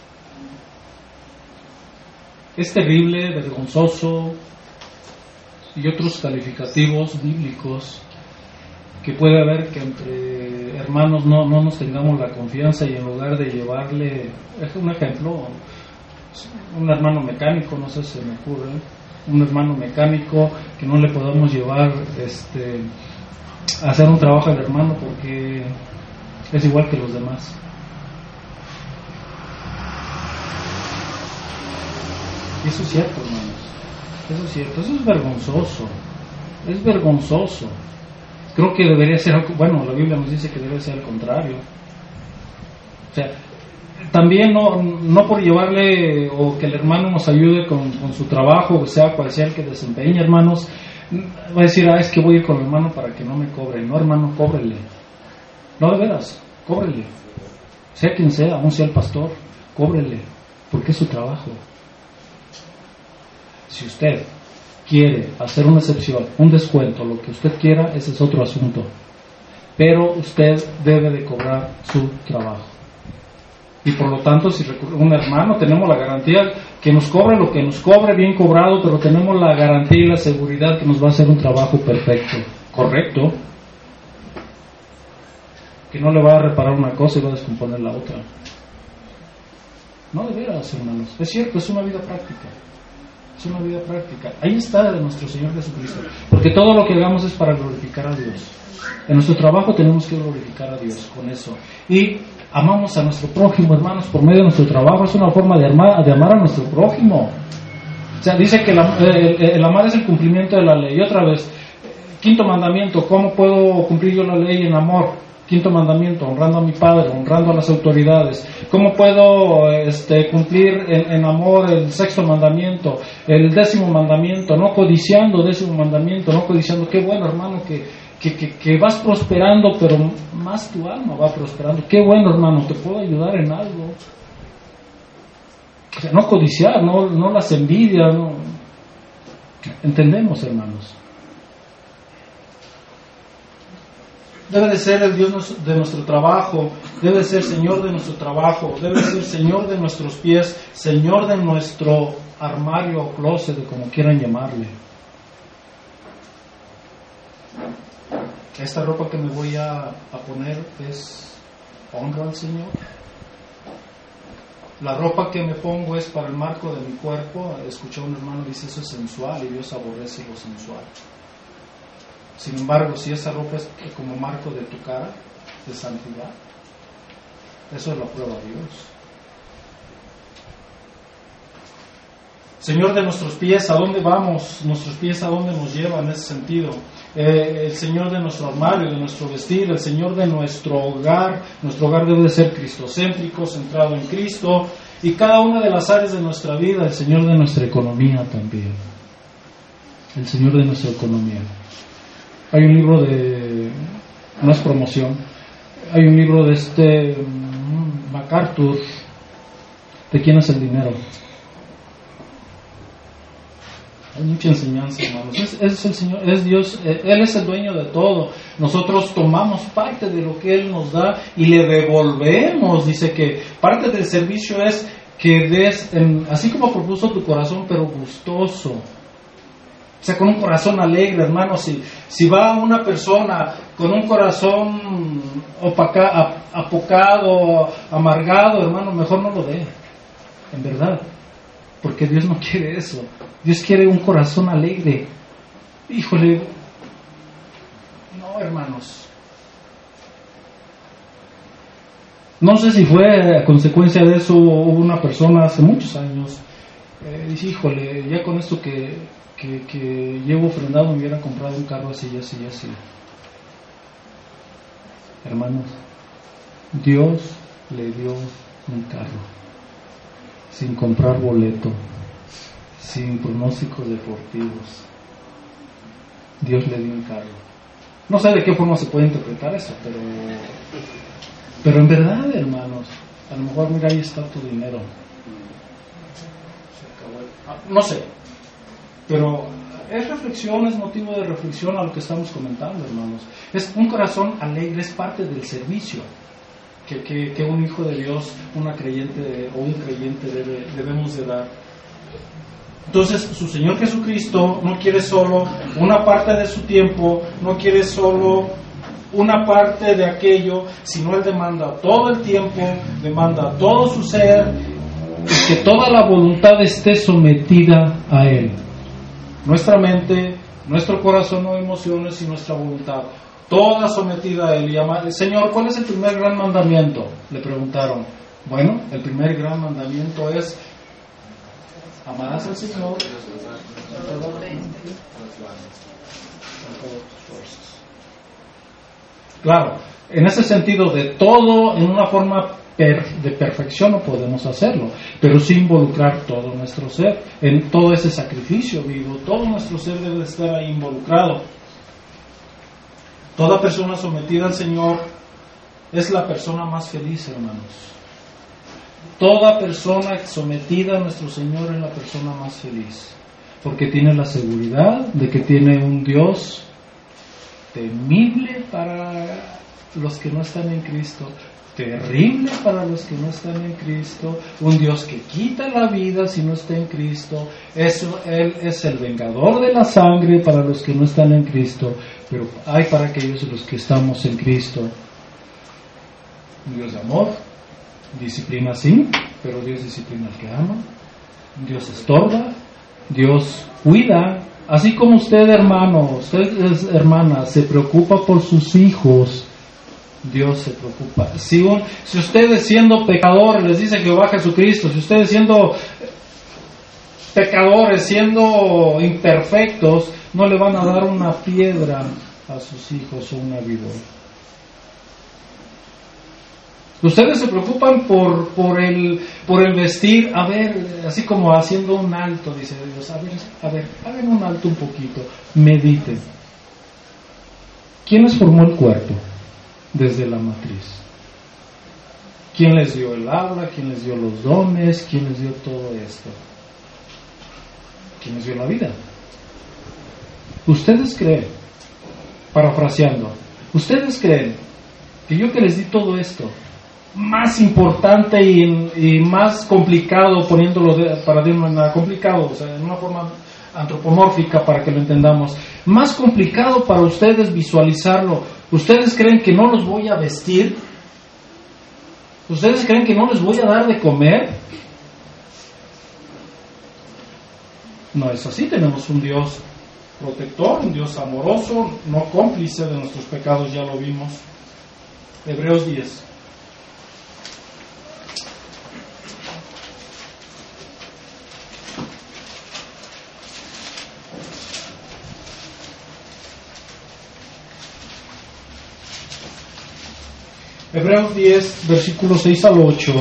Es terrible, vergonzoso y otros calificativos bíblicos que puede haber que entre hermanos no, no nos tengamos la confianza y en lugar de llevarle, es un ejemplo, un hermano mecánico, no sé si se me ocurre, un hermano mecánico que no le podamos llevar este hacer un trabajo al hermano porque es igual que los demás. Y eso es cierto, hermanos, eso es cierto, eso es vergonzoso, es vergonzoso. Creo que debería ser, bueno, la Biblia nos dice que debe ser al contrario. O sea, también no, no por llevarle o que el hermano nos ayude con, con su trabajo, o sea cual sea el que desempeñe, hermanos, va a decir, ah, es que voy a ir con el hermano para que no me cobre. No, hermano, cóbrele. No, de veras, cóbrele. Sea quien sea, aún sea el pastor, cóbrele, porque es su trabajo. Si usted quiere hacer una excepción, un descuento, lo que usted quiera, ese es otro asunto. Pero usted debe de cobrar su trabajo. Y por lo tanto, si recurre un hermano, tenemos la garantía que nos cobre lo que nos cobre, bien cobrado, pero tenemos la garantía y la seguridad que nos va a hacer un trabajo perfecto, correcto, que no le va a reparar una cosa y va a descomponer la otra. No, de veras, hermanos, es cierto, es una vida práctica. Es una vida práctica. Ahí está de nuestro Señor Jesucristo. Porque todo lo que hagamos es para glorificar a Dios. En nuestro trabajo tenemos que glorificar a Dios con eso. Y amamos a nuestro prójimo, hermanos, por medio de nuestro trabajo. Es una forma de amar, de amar a nuestro prójimo. O sea, dice que el, el, el amar es el cumplimiento de la ley. Y otra vez, quinto mandamiento, ¿cómo puedo cumplir yo la ley en amor? Quinto mandamiento, honrando a mi padre, honrando a las autoridades. ¿Cómo puedo este, cumplir en, en amor el sexto mandamiento? El décimo mandamiento, no codiciando, décimo mandamiento, no codiciando. Qué bueno, hermano, que, que, que, que vas prosperando, pero más tu alma va prosperando. Qué bueno, hermano, te puedo ayudar en algo. O sea, no codiciar, no, no las envidias, no. Entendemos, hermanos. Debe de ser el Dios de nuestro trabajo, debe de ser Señor de nuestro trabajo, debe de ser Señor de nuestros pies, Señor de nuestro armario o closet, de como quieran llamarle. Esta ropa que me voy a, a poner es honra al Señor. La ropa que me pongo es para el marco de mi cuerpo. Escuché a un hermano dice eso es sensual y Dios aborrece lo sensual. Sin embargo, si esa ropa es como marco de tu cara, de santidad, eso lo aprueba Dios. Señor de nuestros pies, ¿a dónde vamos? Nuestros pies, ¿a dónde nos llevan en ese sentido? Eh, el Señor de nuestro armario, de nuestro vestir, el Señor de nuestro hogar. Nuestro hogar debe de ser cristocéntrico, centrado en Cristo. Y cada una de las áreas de nuestra vida, el Señor de nuestra economía también. El Señor de nuestra economía. Hay un libro de, no es promoción, hay un libro de este um, MacArthur, ¿de quién es el dinero? Hay mucha enseñanza, hermanos. Es, es el Señor, es Dios, eh, Él es el dueño de todo. Nosotros tomamos parte de lo que Él nos da y le devolvemos. Dice que parte del servicio es que des, en, así como propuso tu corazón, pero gustoso. O sea, con un corazón alegre, hermano. Si, si va una persona con un corazón opaca, apocado, amargado, hermano, mejor no lo dé. En verdad. Porque Dios no quiere eso. Dios quiere un corazón alegre. Híjole. No, hermanos. No sé si fue a consecuencia de eso, hubo una persona hace muchos años. Eh, dice, híjole, ya con esto que... Que, que llevo ofrendado me hubiera comprado un carro así, así, así. Hermanos, Dios le dio un carro sin comprar boleto, sin pronósticos deportivos. Dios le dio un carro. No sé de qué forma se puede interpretar eso, pero pero en verdad, hermanos, a lo mejor mira, ahí está tu dinero. No sé. Pero es reflexión, es motivo de reflexión a lo que estamos comentando, hermanos. Es un corazón alegre, es parte del servicio que, que, que un hijo de Dios, una creyente o un creyente debe, debemos de dar. Entonces, su Señor Jesucristo no quiere solo una parte de su tiempo, no quiere solo una parte de aquello, sino Él demanda todo el tiempo, demanda todo su ser, y que toda la voluntad esté sometida a Él. Nuestra mente, nuestro corazón, no emociones y nuestra voluntad, toda sometida a Él. Y ama, Señor, ¿cuál es el primer gran mandamiento? Le preguntaron. Bueno, el primer gran mandamiento es amarás al Señor. Claro, en ese sentido de todo, en una forma de perfección no podemos hacerlo, pero sí involucrar todo nuestro ser en todo ese sacrificio vivo. Todo nuestro ser debe estar ahí involucrado. Toda persona sometida al Señor es la persona más feliz, hermanos. Toda persona sometida a nuestro Señor es la persona más feliz, porque tiene la seguridad de que tiene un Dios temible para los que no están en Cristo, terrible para los que no están en Cristo, un Dios que quita la vida si no está en Cristo. Eso, Él es el vengador de la sangre para los que no están en Cristo, pero hay para aquellos los que estamos en Cristo. Un Dios de amor, disciplina sí, pero Dios disciplina al que ama. Dios estorba, Dios cuida. Así como usted, hermano, usted, hermana, se preocupa por sus hijos, Dios se preocupa. Si, un, si ustedes siendo pecadores les dice Jehová Jesucristo, si ustedes siendo pecadores, siendo imperfectos, no le van a dar una piedra a sus hijos o una víbora. Ustedes se preocupan por, por, el, por el vestir, a ver, así como haciendo un alto, dice Dios, a ver, a ver, hagan un alto un poquito, mediten. ¿Quién les formó el cuerpo desde la matriz? ¿Quién les dio el habla? ¿Quién les dio los dones? ¿Quién les dio todo esto? ¿Quién les dio la vida? ¿Ustedes creen, parafraseando, ustedes creen que yo que les di todo esto, más importante y, y más complicado, poniéndolo de, para decirlo en nada complicado, o sea, en una forma antropomórfica para que lo entendamos, más complicado para ustedes visualizarlo? ¿Ustedes creen que no los voy a vestir? ¿Ustedes creen que no les voy a dar de comer? No es así. Tenemos un Dios protector, un Dios amoroso, no cómplice de nuestros pecados, ya lo vimos. Hebreos diez. Hebreos diez, versículos seis al ocho,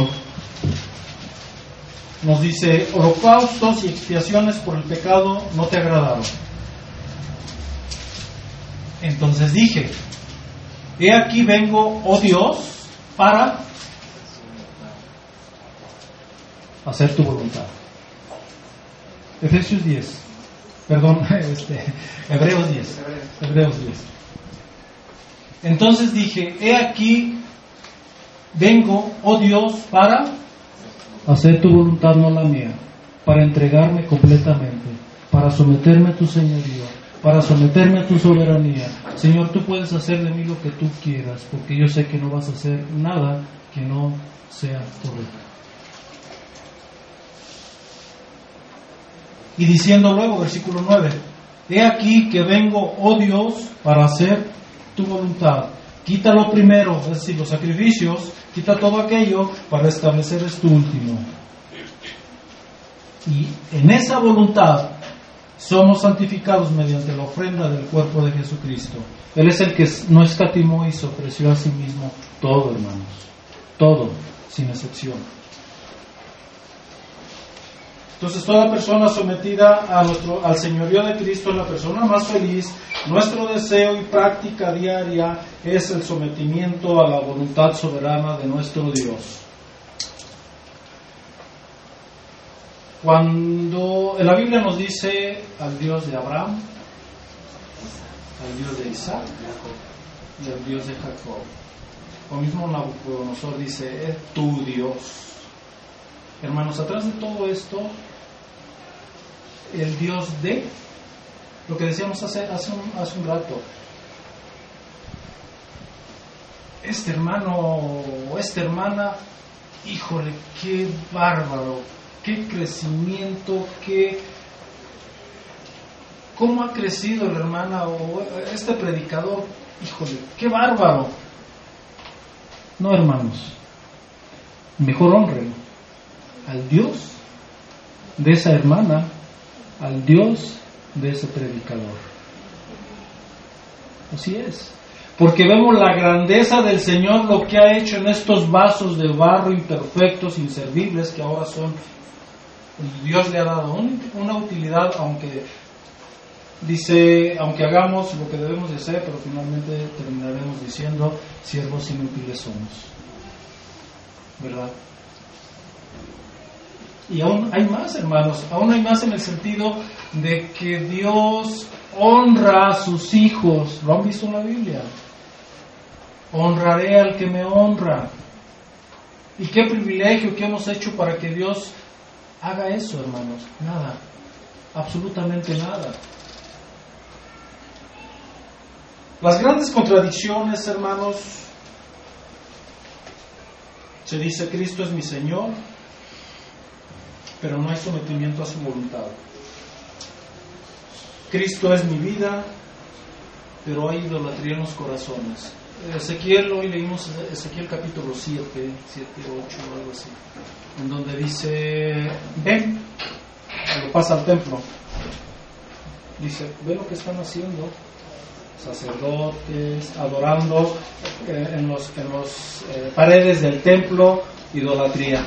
nos dice: holocaustos y expiaciones por el pecado no te agradaron. Entonces dije: he aquí vengo, oh Dios, para hacer tu voluntad. Efesios diez, perdón, este, Hebreos diez, Hebreos diez. Entonces dije: he aquí vengo, oh Dios, para hacer tu voluntad, no la mía, para entregarme completamente, para someterme a tu señorío, para someterme a tu soberanía. Señor, tú puedes hacer de mí lo que tú quieras, porque yo sé que no vas a hacer nada que no sea correcto. Y diciendo luego, versículo nueve: he aquí que vengo, oh Dios, para hacer tu voluntad. Quita lo primero, es decir, los sacrificios, quita todo aquello para establecer esto último. Y en esa voluntad somos santificados mediante la ofrenda del cuerpo de Jesucristo. Él es el que no escatimó y se ofreció a sí mismo todo, hermanos. Todo, sin excepción. Entonces, toda persona sometida a nuestro, al señorío de Cristo es la persona más feliz. Nuestro deseo y práctica diaria es el sometimiento a la voluntad soberana de nuestro Dios. Cuando en la Biblia nos dice al Dios de Abraham, al Dios de Isaac y al Dios de Jacob, lo mismo Nabucodonosor dice: es tu Dios. Hermanos, atrás de todo esto, el Dios de, lo que decíamos hace, hace, un, hace un rato, este hermano o esta hermana, híjole, qué bárbaro, qué crecimiento, qué, cómo ha crecido la hermana o este predicador, híjole, qué bárbaro. No, hermanos, mejor honren al Dios de esa hermana, al Dios de ese predicador. Así es, porque vemos la grandeza del Señor, lo que ha hecho en estos vasos de barro imperfectos, inservibles, que ahora son, Dios le ha dado un, una utilidad, aunque dice, aunque hagamos lo que debemos de hacer, pero finalmente terminaremos diciendo, siervos inútiles somos. ¿Verdad? Y aún hay más, hermanos, aún hay más en el sentido de que Dios honra a sus hijos. ¿Lo han visto en la Biblia? Honraré al que me honra. ¿Y qué privilegio que hemos hecho para que Dios haga eso, hermanos? Nada, absolutamente nada. Las grandes contradicciones, hermanos, se dice Cristo es mi Señor, pero no hay sometimiento a su voluntad. Cristo es mi vida, pero hay idolatría en los corazones. Ezequiel, hoy leímos Ezequiel capítulo siete, siete, ocho, algo así, en donde dice, ven, cuando pasa al templo, dice, ve lo que están haciendo, sacerdotes, adorando eh, en los, en los eh, paredes del templo, idolatría.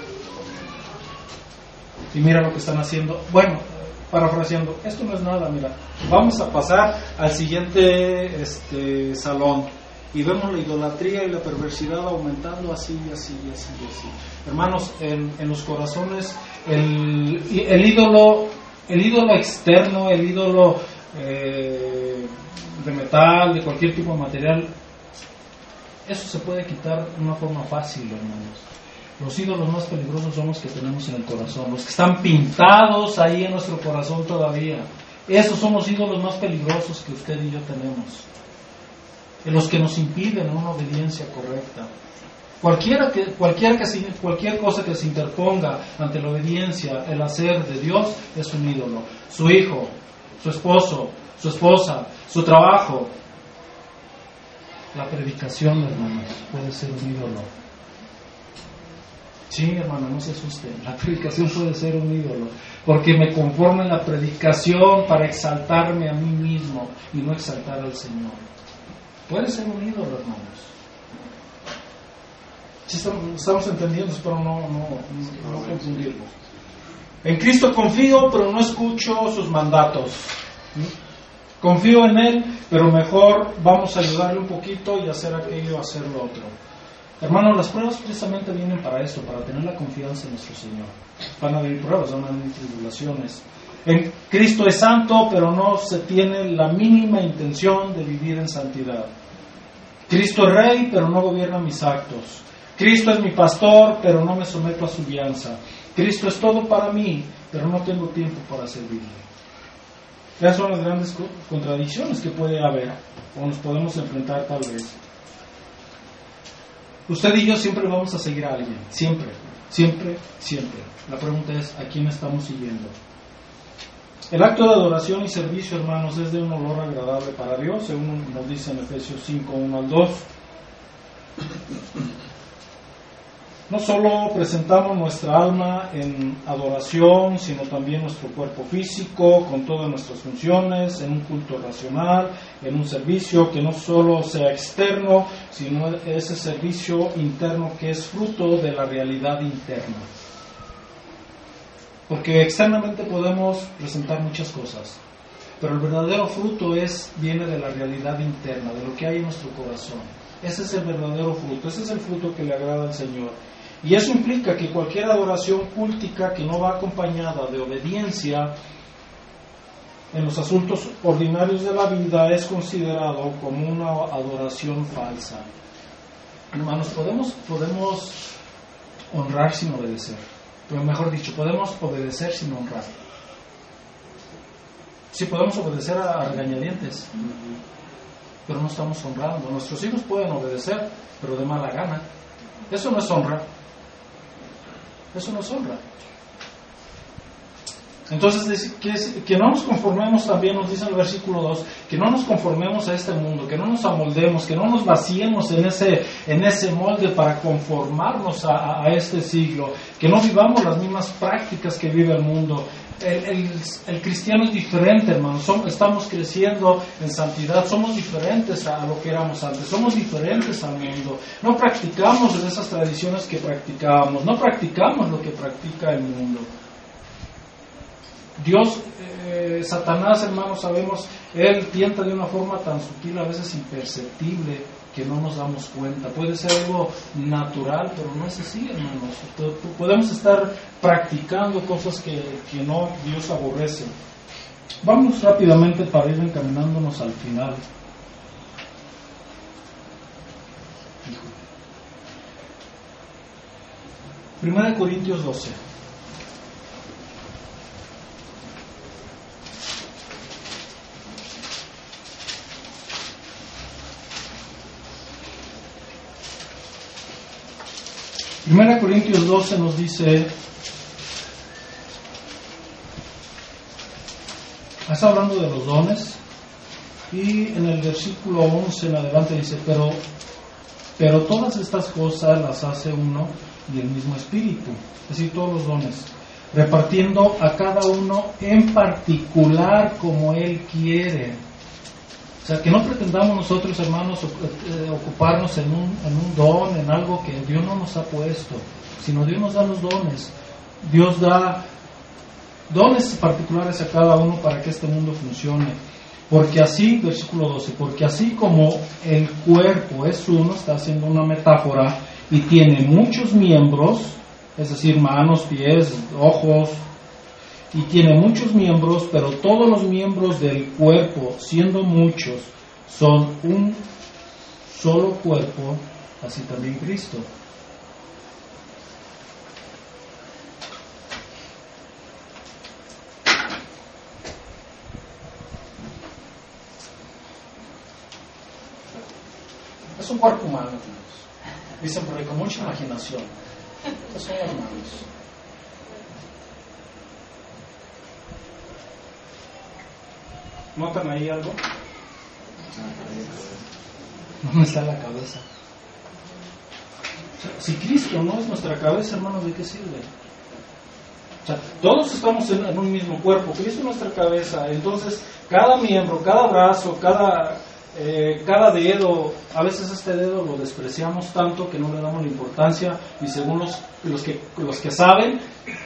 Y mira lo que están haciendo. Bueno, parafraseando, esto no es nada, mira, vamos a pasar al siguiente este, salón y vemos la idolatría y la perversidad aumentando así, así, así, así. Hermanos, en, en los corazones el, el ídolo, el ídolo externo, el ídolo eh, de metal, de cualquier tipo de material, eso se puede quitar de una forma fácil, hermanos. Los ídolos más peligrosos son los que tenemos en el corazón, los que están pintados ahí en nuestro corazón todavía. Esos son los ídolos más peligrosos que usted y yo tenemos, los que nos impiden una obediencia correcta. Cualquiera que, cualquiera que se, cualquier cosa que se interponga ante la obediencia, el hacer de Dios, es un ídolo. Su hijo, su esposo, su esposa, su trabajo. La predicación, hermanos, puede ser un ídolo. Sí, hermano, no se asusten. La predicación puede ser un ídolo, porque me conformo en la predicación para exaltarme a mí mismo y no exaltar al Señor. Puede ser un ídolo, hermanos. Sí, estamos, estamos entendiendo, espero no, no, no, no confundirlo. En Cristo confío, pero no escucho sus mandatos. Confío en Él, pero mejor vamos a ayudarle un poquito y hacer aquello, hacer lo otro. Hermanos, las pruebas precisamente vienen para esto, para tener la confianza en nuestro Señor. Van a venir pruebas, van a venir tribulaciones. En Cristo es santo, pero no se tiene la mínima intención de vivir en santidad. Cristo es rey, pero no gobierna mis actos. Cristo es mi pastor, pero no me someto a su guianza. Cristo es todo para mí, pero no tengo tiempo para servirle. Esas son las grandes contradicciones que puede haber, o nos podemos enfrentar tal vez. Usted y yo siempre vamos a seguir a alguien, siempre, siempre, siempre. La pregunta es, ¿a quién estamos siguiendo? El acto de adoración y servicio, hermanos, es de un olor agradable para Dios, según nos dice en Efesios cinco, uno al dos. No solo presentamos nuestra alma en adoración, sino también nuestro cuerpo físico, con todas nuestras funciones, en un culto racional, en un servicio que no solo sea externo, sino ese servicio interno que es fruto de la realidad interna. Porque externamente podemos presentar muchas cosas, pero el verdadero fruto es, viene de la realidad interna, de lo que hay en nuestro corazón. Ese es el verdadero fruto, ese es el fruto que le agrada al Señor. Y eso implica que cualquier adoración cúltica que no va acompañada de obediencia en los asuntos ordinarios de la vida es considerado como una adoración falsa. Hermanos, podemos, podemos honrar sin obedecer, pero mejor dicho, podemos obedecer sin honrar. Sí, podemos obedecer a, a regañadientes, pero no estamos honrando. Nuestros hijos pueden obedecer, pero de mala gana. Eso no es honra. Eso nos honra. Entonces, que, que no nos conformemos, también nos dice en el versículo dos, que no nos conformemos a este mundo, que no nos amoldemos, que no nos vaciemos en ese, en ese molde para conformarnos a, a este siglo, que no vivamos las mismas prácticas que vive el mundo. El, el, el cristiano es diferente, hermanos. Somos, estamos creciendo en santidad, somos diferentes a lo que éramos antes, somos diferentes al mundo. No practicamos esas tradiciones que practicábamos, no practicamos lo que practica el mundo. Dios, eh, Satanás, hermanos, sabemos, él tienta de una forma tan sutil, a veces imperceptible, que no nos damos cuenta. Puede ser algo natural, pero no es así, hermanos. Podemos estar practicando cosas que, que no Dios aborrece. Vamos rápidamente para ir encaminándonos al final. Primera de Corintios doce. Primera de Corintios doce nos dice, está hablando de los dones, y en el versículo once en adelante dice, pero, pero todas estas cosas las hace uno y el mismo Espíritu, es decir, todos los dones, repartiendo a cada uno en particular como Él quiere. O sea, que no pretendamos nosotros, hermanos, ocuparnos en un, en un don, en algo que Dios no nos ha puesto, sino Dios nos da los dones. Dios da dones particulares a cada uno para que este mundo funcione. Porque así, versículo doce, porque así como el cuerpo es uno, está haciendo una metáfora, y tiene muchos miembros, es decir, manos, pies, ojos, y tiene muchos miembros, pero todos los miembros del cuerpo, siendo muchos, son un solo cuerpo, así también Cristo. Es un cuerpo humano, hermanos. Dicen por ahí, con mucha imaginación. Estos son hermanos. ¿Notan ahí algo? ¿Dónde está la cabeza? O sea, si Cristo no es nuestra cabeza, hermanos, ¿de qué sirve? O sea, todos estamos en, en un mismo cuerpo. Cristo es nuestra cabeza. Entonces, cada miembro, cada brazo, cada, eh, cada dedo, a veces este dedo lo despreciamos tanto que no le damos la importancia. Y según los, los, que, los que saben,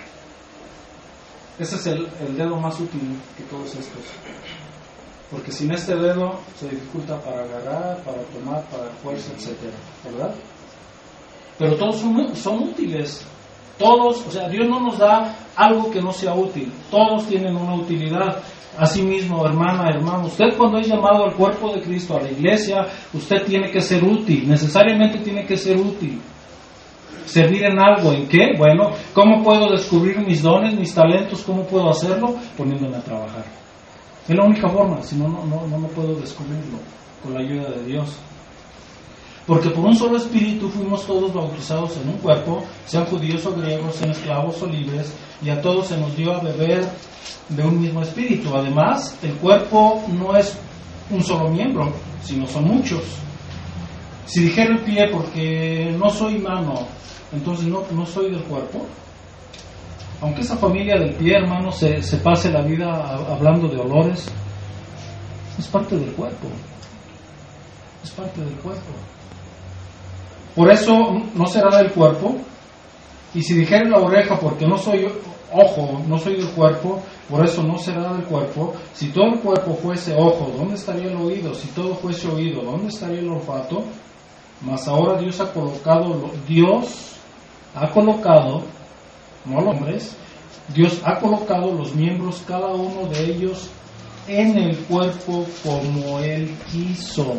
ese es el, el dedo más útil que todos estos. Porque sin este dedo se dificulta para agarrar, para tomar, para fuerza, etcétera, ¿verdad? Pero todos son, son útiles. Todos, o sea, Dios no nos da algo que no sea útil. Todos tienen una utilidad. Asimismo, hermana, hermano, usted cuando es llamado al cuerpo de Cristo, a la iglesia, usted tiene que ser útil. Necesariamente tiene que ser útil. Servir en algo. ¿En qué? Bueno, ¿cómo puedo descubrir mis dones, mis talentos? ¿Cómo puedo hacerlo? Poniéndome a trabajar. Es la única forma, si no, no, no, no puedo descubrirlo con la ayuda de Dios. Porque por un solo espíritu fuimos todos bautizados en un cuerpo, sean judíos o griegos, sean esclavos o libres, y a todos se nos dio a beber de un mismo espíritu. Además, el cuerpo no es un solo miembro, sino son muchos. Si dijera el pie, porque no soy mano, entonces no, no soy del cuerpo. Aunque esa familia del pie, hermano, se, se pase la vida hablando de olores, es parte del cuerpo. Es parte del cuerpo. Por eso no será del cuerpo. Y si dijera la oreja, porque no soy ojo, no soy del cuerpo, por eso no será del cuerpo. Si todo el cuerpo fuese ojo, ¿dónde estaría el oído? Si todo fuese oído, ¿dónde estaría el olfato? Mas ahora Dios ha colocado, Dios ha colocado, no los hombres, Dios ha colocado los miembros, cada uno de ellos, en el cuerpo como Él quiso.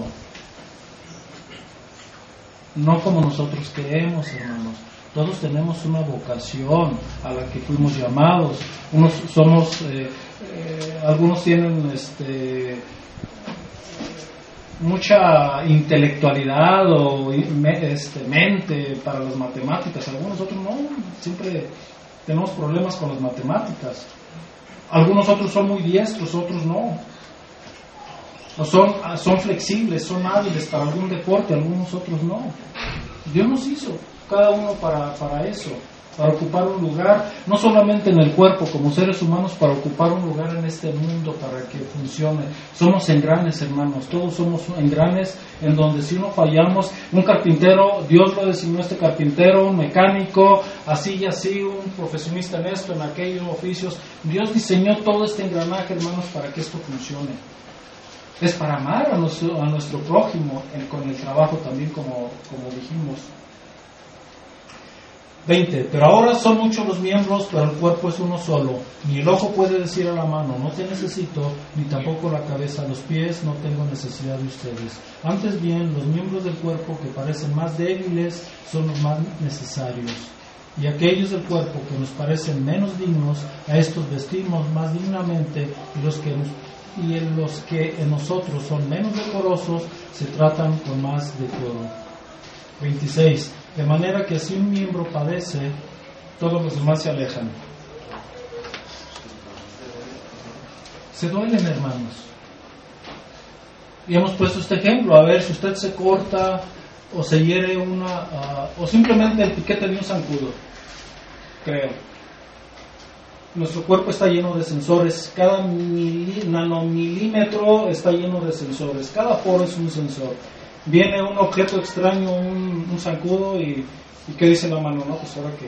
No como nosotros creemos, hermanos. Todos tenemos una vocación a la que fuimos llamados. Unos somos, eh, eh, algunos tienen este, mucha intelectualidad o este, mente para las matemáticas. Algunos otros no, siempre tenemos problemas con las matemáticas. Algunos otros son muy diestros, otros no. O son, son flexibles, son hábiles para algún deporte, algunos otros no. Dios nos hizo cada uno para, para eso. para ocupar un lugar, no solamente en el cuerpo como seres humanos, para ocupar un lugar en este mundo, para que funcione. Somos engranes, hermanos, todos somos engranes en donde si uno fallamos, un carpintero, Dios lo designó este carpintero, un mecánico, así y así, un profesionista en esto, en aquellos oficios. Dios diseñó todo este engranaje, hermanos, para que esto funcione. Es para amar a nuestro, a nuestro prójimo, en, con el trabajo también, como, como dijimos. veinte. Pero ahora son muchos los miembros, pero el cuerpo es uno solo. Ni el ojo puede decir a la mano, no te necesito, ni tampoco la cabeza, los pies, no tengo necesidad de ustedes. Antes bien, los miembros del cuerpo que parecen más débiles son los más necesarios. Y aquellos del cuerpo que nos parecen menos dignos, a estos vestimos más dignamente, y los que nos y en los que en nosotros son menos decorosos se tratan con más decoro. veintiséis. De manera que si un miembro padece, todos los demás se alejan. Se duelen, hermanos. Y hemos puesto este ejemplo. A ver, si usted se corta o se hiere una, uh, o simplemente el piquete de un zancudo, creo. Nuestro cuerpo está lleno de sensores, cada mili, nanomilímetro está lleno de sensores, cada poro es un sensor. Viene un objeto extraño, un, un zancudo, y, y ¿qué dice la mano? No, pues ahora que,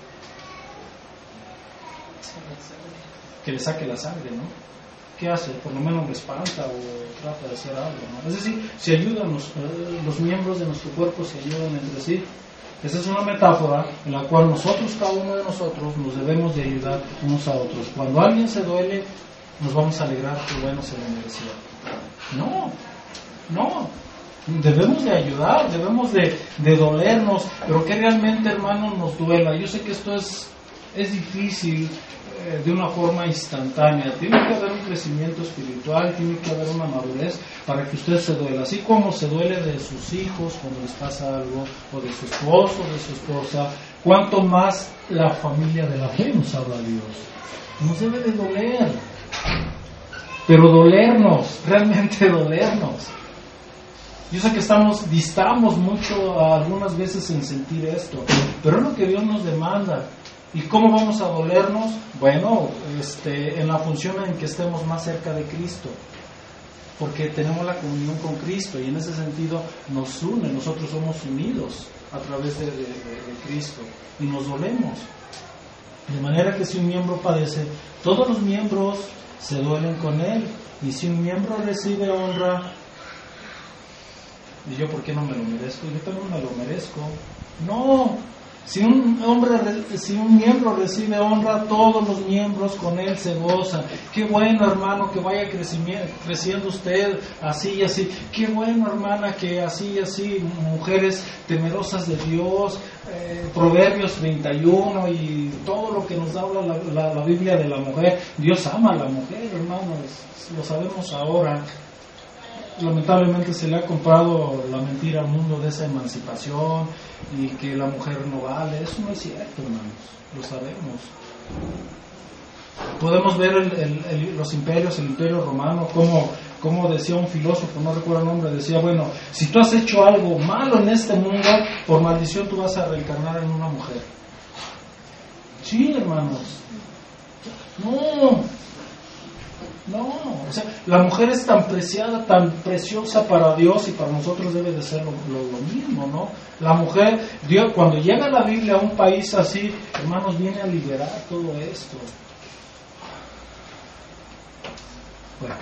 que le saque la sangre, ¿no? ¿Qué hace? Por lo menos le espanta o trata de hacer algo, ¿no? Es decir, se ayudan los, los miembros de nuestro cuerpo, se ayudan entre sí. Esa es una metáfora en la cual nosotros, cada uno de nosotros, nos debemos de ayudar unos a otros. Cuando alguien se duele, nos vamos a alegrar que bueno se le merecía. No, no. Debemos de ayudar, debemos de, de dolernos, pero que realmente, hermanos, nos duela. Yo sé que esto es, es difícil eh, de una forma instantánea. Tiene que haber un crecimiento espiritual, tiene que haber una madurez para que usted se duela. Así como se duele de sus hijos cuando les pasa algo, o de su esposo, o de su esposa, cuanto más la familia de la fe nos habla a Dios. Nos debe de doler, pero dolernos, realmente dolernos. Yo sé que estamos, distamos mucho algunas veces en sentir esto, pero es lo que Dios nos demanda. ¿Y cómo vamos a dolernos? Bueno, este, en la función en que estemos más cerca de Cristo, porque tenemos la comunión con Cristo y en ese sentido nos une, nosotros somos unidos a través de, de, de, de Cristo y nos dolemos. De manera que si un miembro padece, todos los miembros se duelen con él, y si un miembro recibe honra, ¿y yo por qué no me lo merezco? Yo también me lo merezco. No, si un hombre, si un miembro recibe honra, todos los miembros con él se gozan. Qué bueno, hermano, que vaya creciendo usted así y así. Qué bueno, hermana, que así y así, mujeres temerosas de Dios. eh, Proverbios treinta y uno y todo lo que nos habla la, la, la Biblia de la mujer. Dios ama a la mujer, hermanos, lo sabemos ahora. Lamentablemente se le ha comprado la mentira al mundo de esa emancipación y que la mujer no vale. Eso no es cierto, hermanos, lo sabemos. Podemos ver el, el, el, los imperios, el imperio romano, como, como decía un filósofo, no recuerdo el nombre, decía, bueno, si tú has hecho algo malo en este mundo, por maldición tú vas a reencarnar en una mujer. Sí, hermanos. No. No, o sea, la mujer es tan preciada, tan preciosa para Dios, y para nosotros debe de ser lo, lo, lo mismo, ¿no? La mujer, Dios, cuando llega la Biblia a un país así, hermanos, viene a liberar todo esto. Bueno,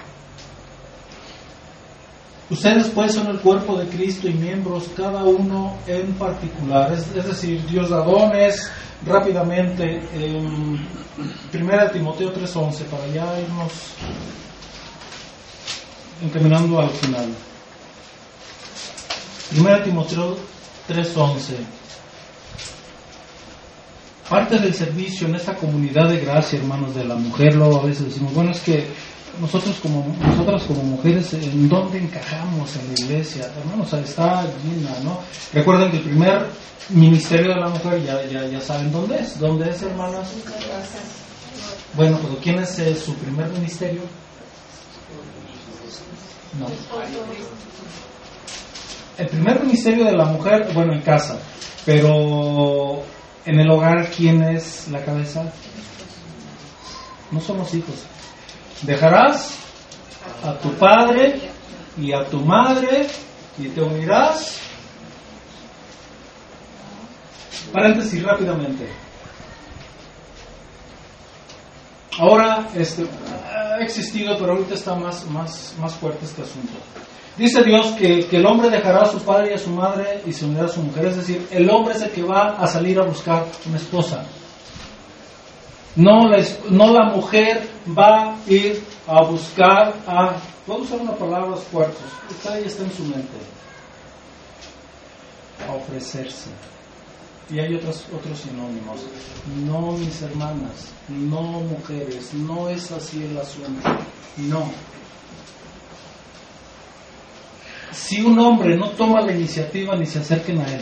ustedes pues son el cuerpo de Cristo y miembros, cada uno en particular, es, es decir, Dios da dones. Rápidamente, en primera Timoteo tres once, para ya irnos encaminando al final. primera Timoteo tres once. Parte del servicio en esta comunidad de gracia, hermanos, de la mujer, luego a veces decimos, bueno, es que nosotros como nosotras como mujeres, ¿en dónde encajamos en la iglesia? Hermanos, está llena, ¿no? Recuerden que el primer ministerio de la mujer, ya, ya, ya saben dónde es. ¿Dónde es, hermanas? Bueno, pero ¿quién es eh, su primer ministerio? No. El primer ministerio de la mujer, bueno, en casa, pero En el hogar, ¿quién es la cabeza? No son los hijos. Dejarás a tu padre y a tu madre y te unirás. Paréntesis rápidamente. Ahora este, ha existido, pero ahorita está más, más, más fuerte este asunto. Dice Dios que, que el hombre dejará a su padre y a su madre y se unirá a su mujer. Es decir, el hombre es el que va a salir a buscar una esposa. No la, no la mujer va a ir a buscar a... Voy a usar una palabra fuerte. Esta está en su mente. A ofrecerse. Y hay otros, otros sinónimos. No, mis hermanas, no, mujeres, no es así el asunto. No. Si un hombre no toma la iniciativa, ni se acerquen a él.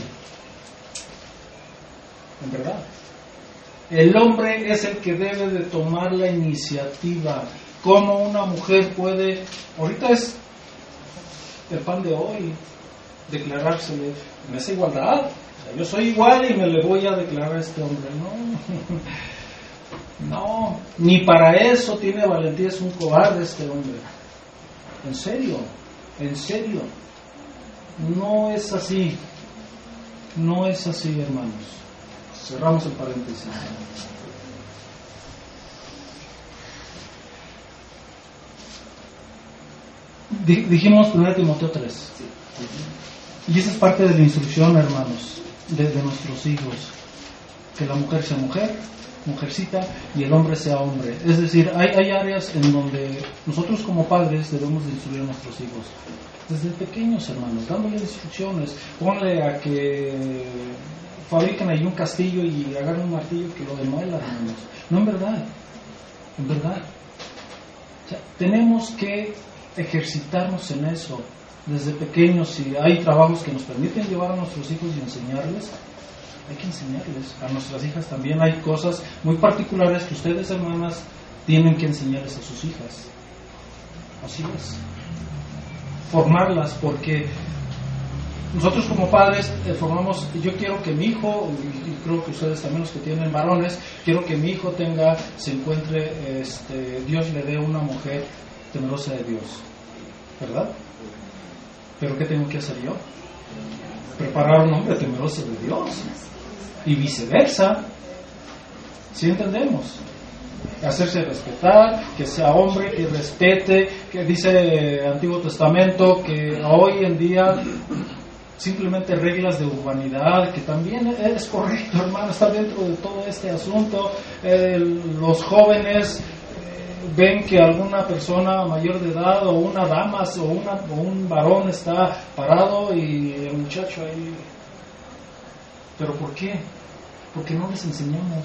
En verdad. El hombre es el que debe de tomar la iniciativa. ¿Cómo una mujer puede... Ahorita es el pan de hoy, declarársele en esa igualdad. Yo soy igual y me le voy a declarar a este hombre. No, no, ni para eso tiene valentía, es un cobarde este hombre. En serio, en serio. No es así. No es así, hermanos. Cerramos el paréntesis. Dijimos primero Timoteo tres. Y esa es parte de la instrucción, hermanos, de, de nuestros hijos. Que la mujer sea mujer, mujercita, y el hombre sea hombre. Es decir, hay, hay áreas en donde nosotros como padres debemos de instruir a nuestros hijos. Desde pequeños, hermanos, dándole instrucciones. Ponle a que fabriquen ahí un castillo y hagan un martillo que lo demuela, hermanos. No, en verdad. En verdad. O sea, tenemos que ejercitarnos en eso. Desde pequeños, si hay trabajos que nos permiten llevar a nuestros hijos y enseñarles, hay que enseñarles. A nuestras hijas también hay cosas muy particulares que ustedes, hermanas, tienen que enseñarles a sus hijas. Así es. Formarlas, porque nosotros como padres eh, formamos, yo quiero que mi hijo, y creo que ustedes también los que tienen varones, quiero que mi hijo tenga, se encuentre, este, Dios le dé una mujer temerosa de Dios, ¿verdad? Pero ¿qué tengo que hacer yo? Preparar un hombre temeroso de Dios. Y viceversa. ¿Sí entendemos? Hacerse respetar, que sea hombre, que respete, que dice el Antiguo Testamento que hoy en día simplemente reglas de humanidad, que también es correcto, hermano, está dentro de todo este asunto. Eh, los jóvenes ven que alguna persona mayor de edad o una dama o, una, o un varón está parado y el muchacho ahí. ¿Pero por qué? Porque no les enseñamos.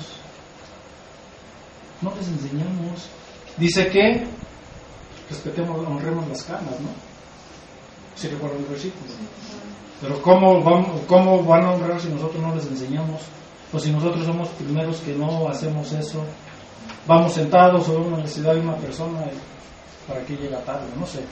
No les enseñamos. Dice que respetemos, honremos las canas, ¿no? Si recuerdan el versículo. Pero ¿cómo, vamos, ¿cómo van a honrar si nosotros no les enseñamos? O si nosotros somos primeros que no hacemos eso. Vamos sentados o en una necesidad de una persona y para que llega tarde, no sé.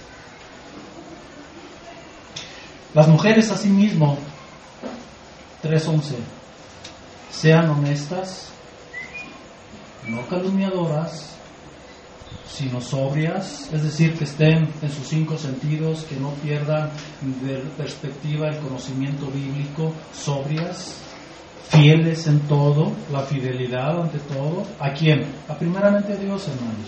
Las mujeres asimismo, tres once, sean honestas, no calumniadoras, sino sobrias, es decir, que estén en sus cinco sentidos, que no pierdan de perspectiva el conocimiento bíblico, sobrias, fieles en todo, la fidelidad ante todo. ¿A quién? A primeramente a Dios, hermanos.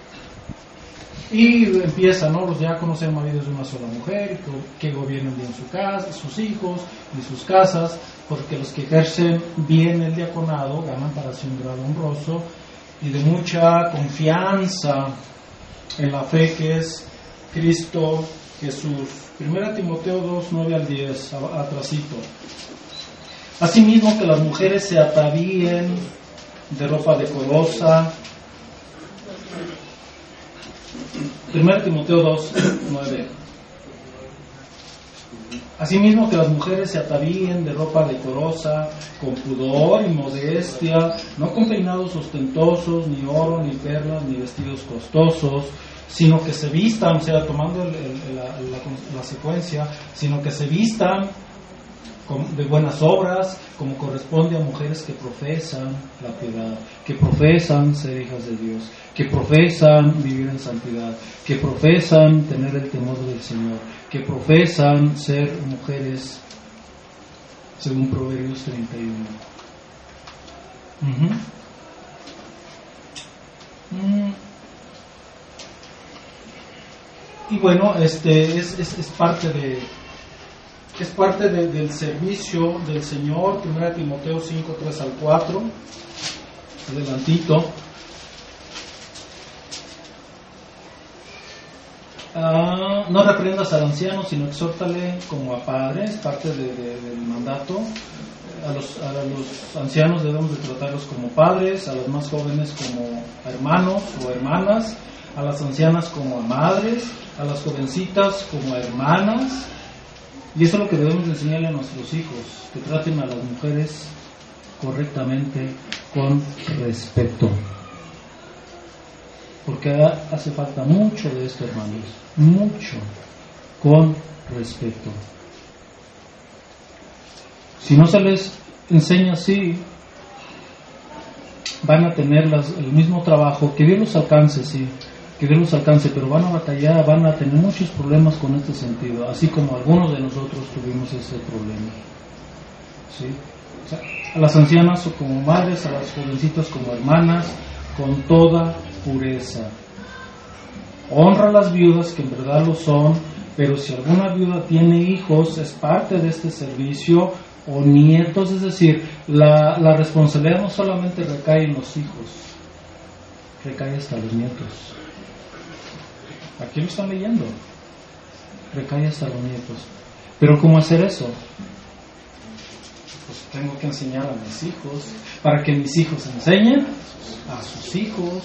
Y empieza, ¿no? Los diáconos sean maridos de una sola mujer, que, que gobiernen bien su casa, sus hijos y sus casas, porque los que ejercen bien el diaconado ganan para sí un grado honroso y de mucha confianza en la fe que es Cristo Jesús. Primera Timoteo dos, nueve al diez, atrasito. Asimismo que las mujeres se atavíen de ropa decorosa. Primera Timoteo dos, nueve. Asimismo que las mujeres se atavíen de ropa decorosa, con pudor y modestia, no con peinados ostentosos, ni oro, ni perlas, ni vestidos costosos, sino que se vistan, o sea, tomando el, el, la, la, la secuencia, sino que se vistan de buenas obras, como corresponde a mujeres que profesan la piedad, que profesan ser hijas de Dios, que profesan vivir en santidad, que profesan tener el temor del Señor, que profesan ser mujeres según Proverbios treinta y uno. Uh-huh. Mm. Y bueno, este es, es, es parte de es parte de, del servicio del Señor. Primera Timoteo cinco, tres al cuatro, adelantito. Uh, no reprendas al anciano, sino exhórtale como a padre. Es parte de, de, del mandato. A los, a los ancianos debemos de tratarlos como padres, a los más jóvenes como hermanos o hermanas, a las ancianas como a madres, a las jovencitas como a hermanas. Y eso es lo que debemos enseñarle a nuestros hijos, que traten a las mujeres correctamente, con respeto. Porque hace falta mucho de esto, hermanos, mucho, con respeto. Si no se les enseña así, van a tener las, el mismo trabajo, que Dios los alcance, sí, que Dios los alcance, pero van a batallar, van a tener muchos problemas con este sentido, así como algunos de nosotros tuvimos ese problema. ¿Sí? O sea, a las ancianas como madres, a las jovencitas como hermanas, con toda pureza. Honra a las viudas, que en verdad lo son, pero si alguna viuda tiene hijos, es parte de este servicio, o nietos, es decir, la, la responsabilidad no solamente recae en los hijos, recae hasta los nietos. Aquí lo están leyendo, recae hasta los nietos. Pero ¿cómo hacer eso? Pues tengo que enseñar a mis hijos, para que mis hijos enseñen a sus hijos,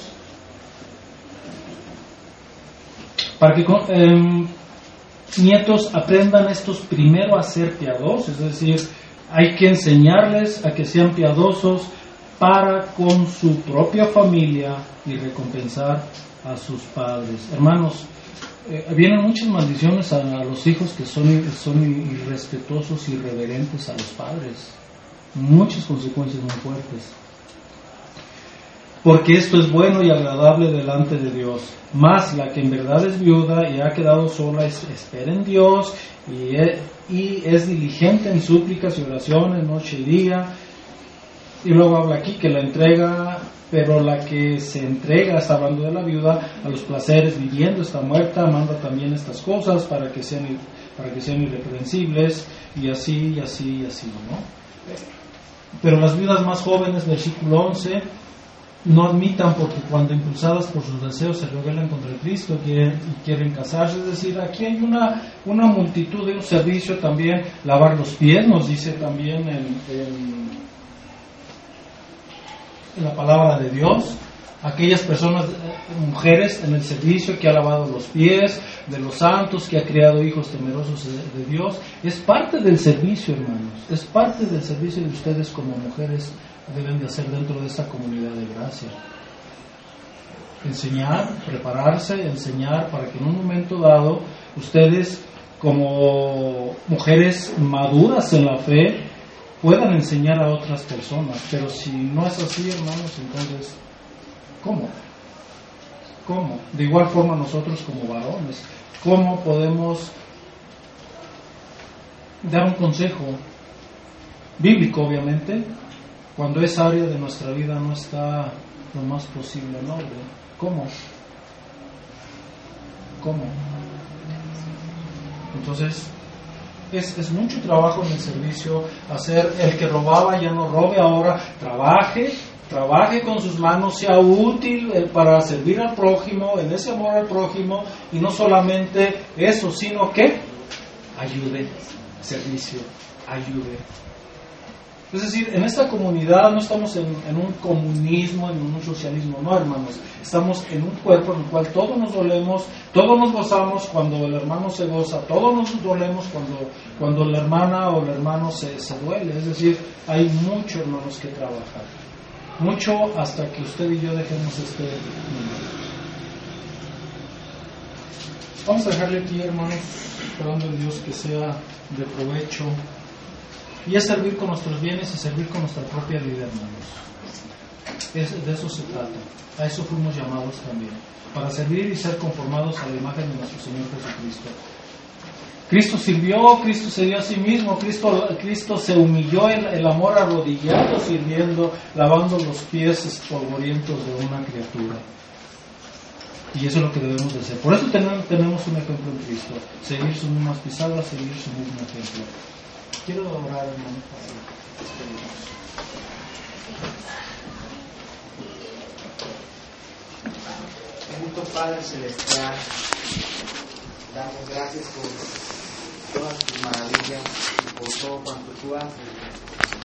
para que eh, nietos aprendan estos primero a ser piadosos, es decir, hay que enseñarles a que sean piadosos para con su propia familia y recompensar a sus padres. Hermanos, eh, vienen muchas maldiciones a, a los hijos que son, son irrespetuosos y irreverentes a los padres. Muchas consecuencias muy fuertes. Porque esto es bueno y agradable delante de Dios. Mas la que en verdad es viuda y ha quedado sola, es, espera en Dios y es, y es diligente en súplicas y oraciones noche y día. Y luego habla aquí que la entrega, pero la que se entrega, está hablando de la viuda, a los placeres viviendo, está muerta, manda también estas cosas para que sean, para que sean irreprensibles, y así, y así, y así, ¿no? Pero las viudas más jóvenes, versículo once, no admitan, porque cuando impulsadas por sus deseos se rebelan contra Cristo quieren, y quieren casarse. Es decir, aquí hay una, una multitud de un servicio también. Lavar los pies, nos dice también en, en, en la palabra de Dios. Aquellas personas, mujeres en el servicio, que ha lavado los pies de los santos, que ha criado hijos temerosos de, de Dios, es parte del servicio, hermanos, es parte del servicio de ustedes como mujeres deben de hacer dentro de esta comunidad de gracia. Enseñar, prepararse, enseñar para que en un momento dado ustedes como mujeres maduras en la fe puedan enseñar a otras personas. Pero si no es así, hermanos, entonces ¿cómo? ¿Cómo? De igual forma nosotros como varones, ¿cómo podemos dar un consejo bíblico, obviamente, cuando esa área de nuestra vida no está lo más posible en orden? ¿Cómo? ¿Cómo? Entonces, es, es mucho trabajo en el servicio, hacer el que robaba ya no robe ahora, trabaje, trabaje con sus manos, sea útil para servir al prójimo, en ese amor al prójimo, y no solamente eso, sino que ayude, servicio, ayude. Es decir, en esta comunidad no estamos en, en un comunismo, en un socialismo, no, hermanos. Estamos en un cuerpo en el cual todos nos dolemos, todos nos gozamos cuando el hermano se goza, todos nos dolemos cuando, cuando la hermana o el hermano se, se duele. Es decir, hay mucho, hermanos, que trabajar. Mucho hasta que usted y yo dejemos este mundo. Vamos a dejarle aquí, hermanos, esperando en Dios que sea de provecho Y es servir con nuestros bienes y servir con nuestra propia vida, hermanos. Es, de eso se trata. A eso fuimos llamados también. Para servir y ser conformados a la imagen de nuestro Señor Jesucristo. Cristo sirvió, Cristo se dio a sí mismo, Cristo, Cristo se humilló en el amor arrodillado, sirviendo, lavando los pies espolvorientos de una criatura. Y eso es lo que debemos de hacer. Por eso tenemos, tenemos un ejemplo en Cristo. Seguir sus mismas pisadas, seguir su mismo ejemplo. Quiero orar, hermano. Bendito Padre Celestial, damos gracias por todas tus maravillas y por todo cuanto tú haces.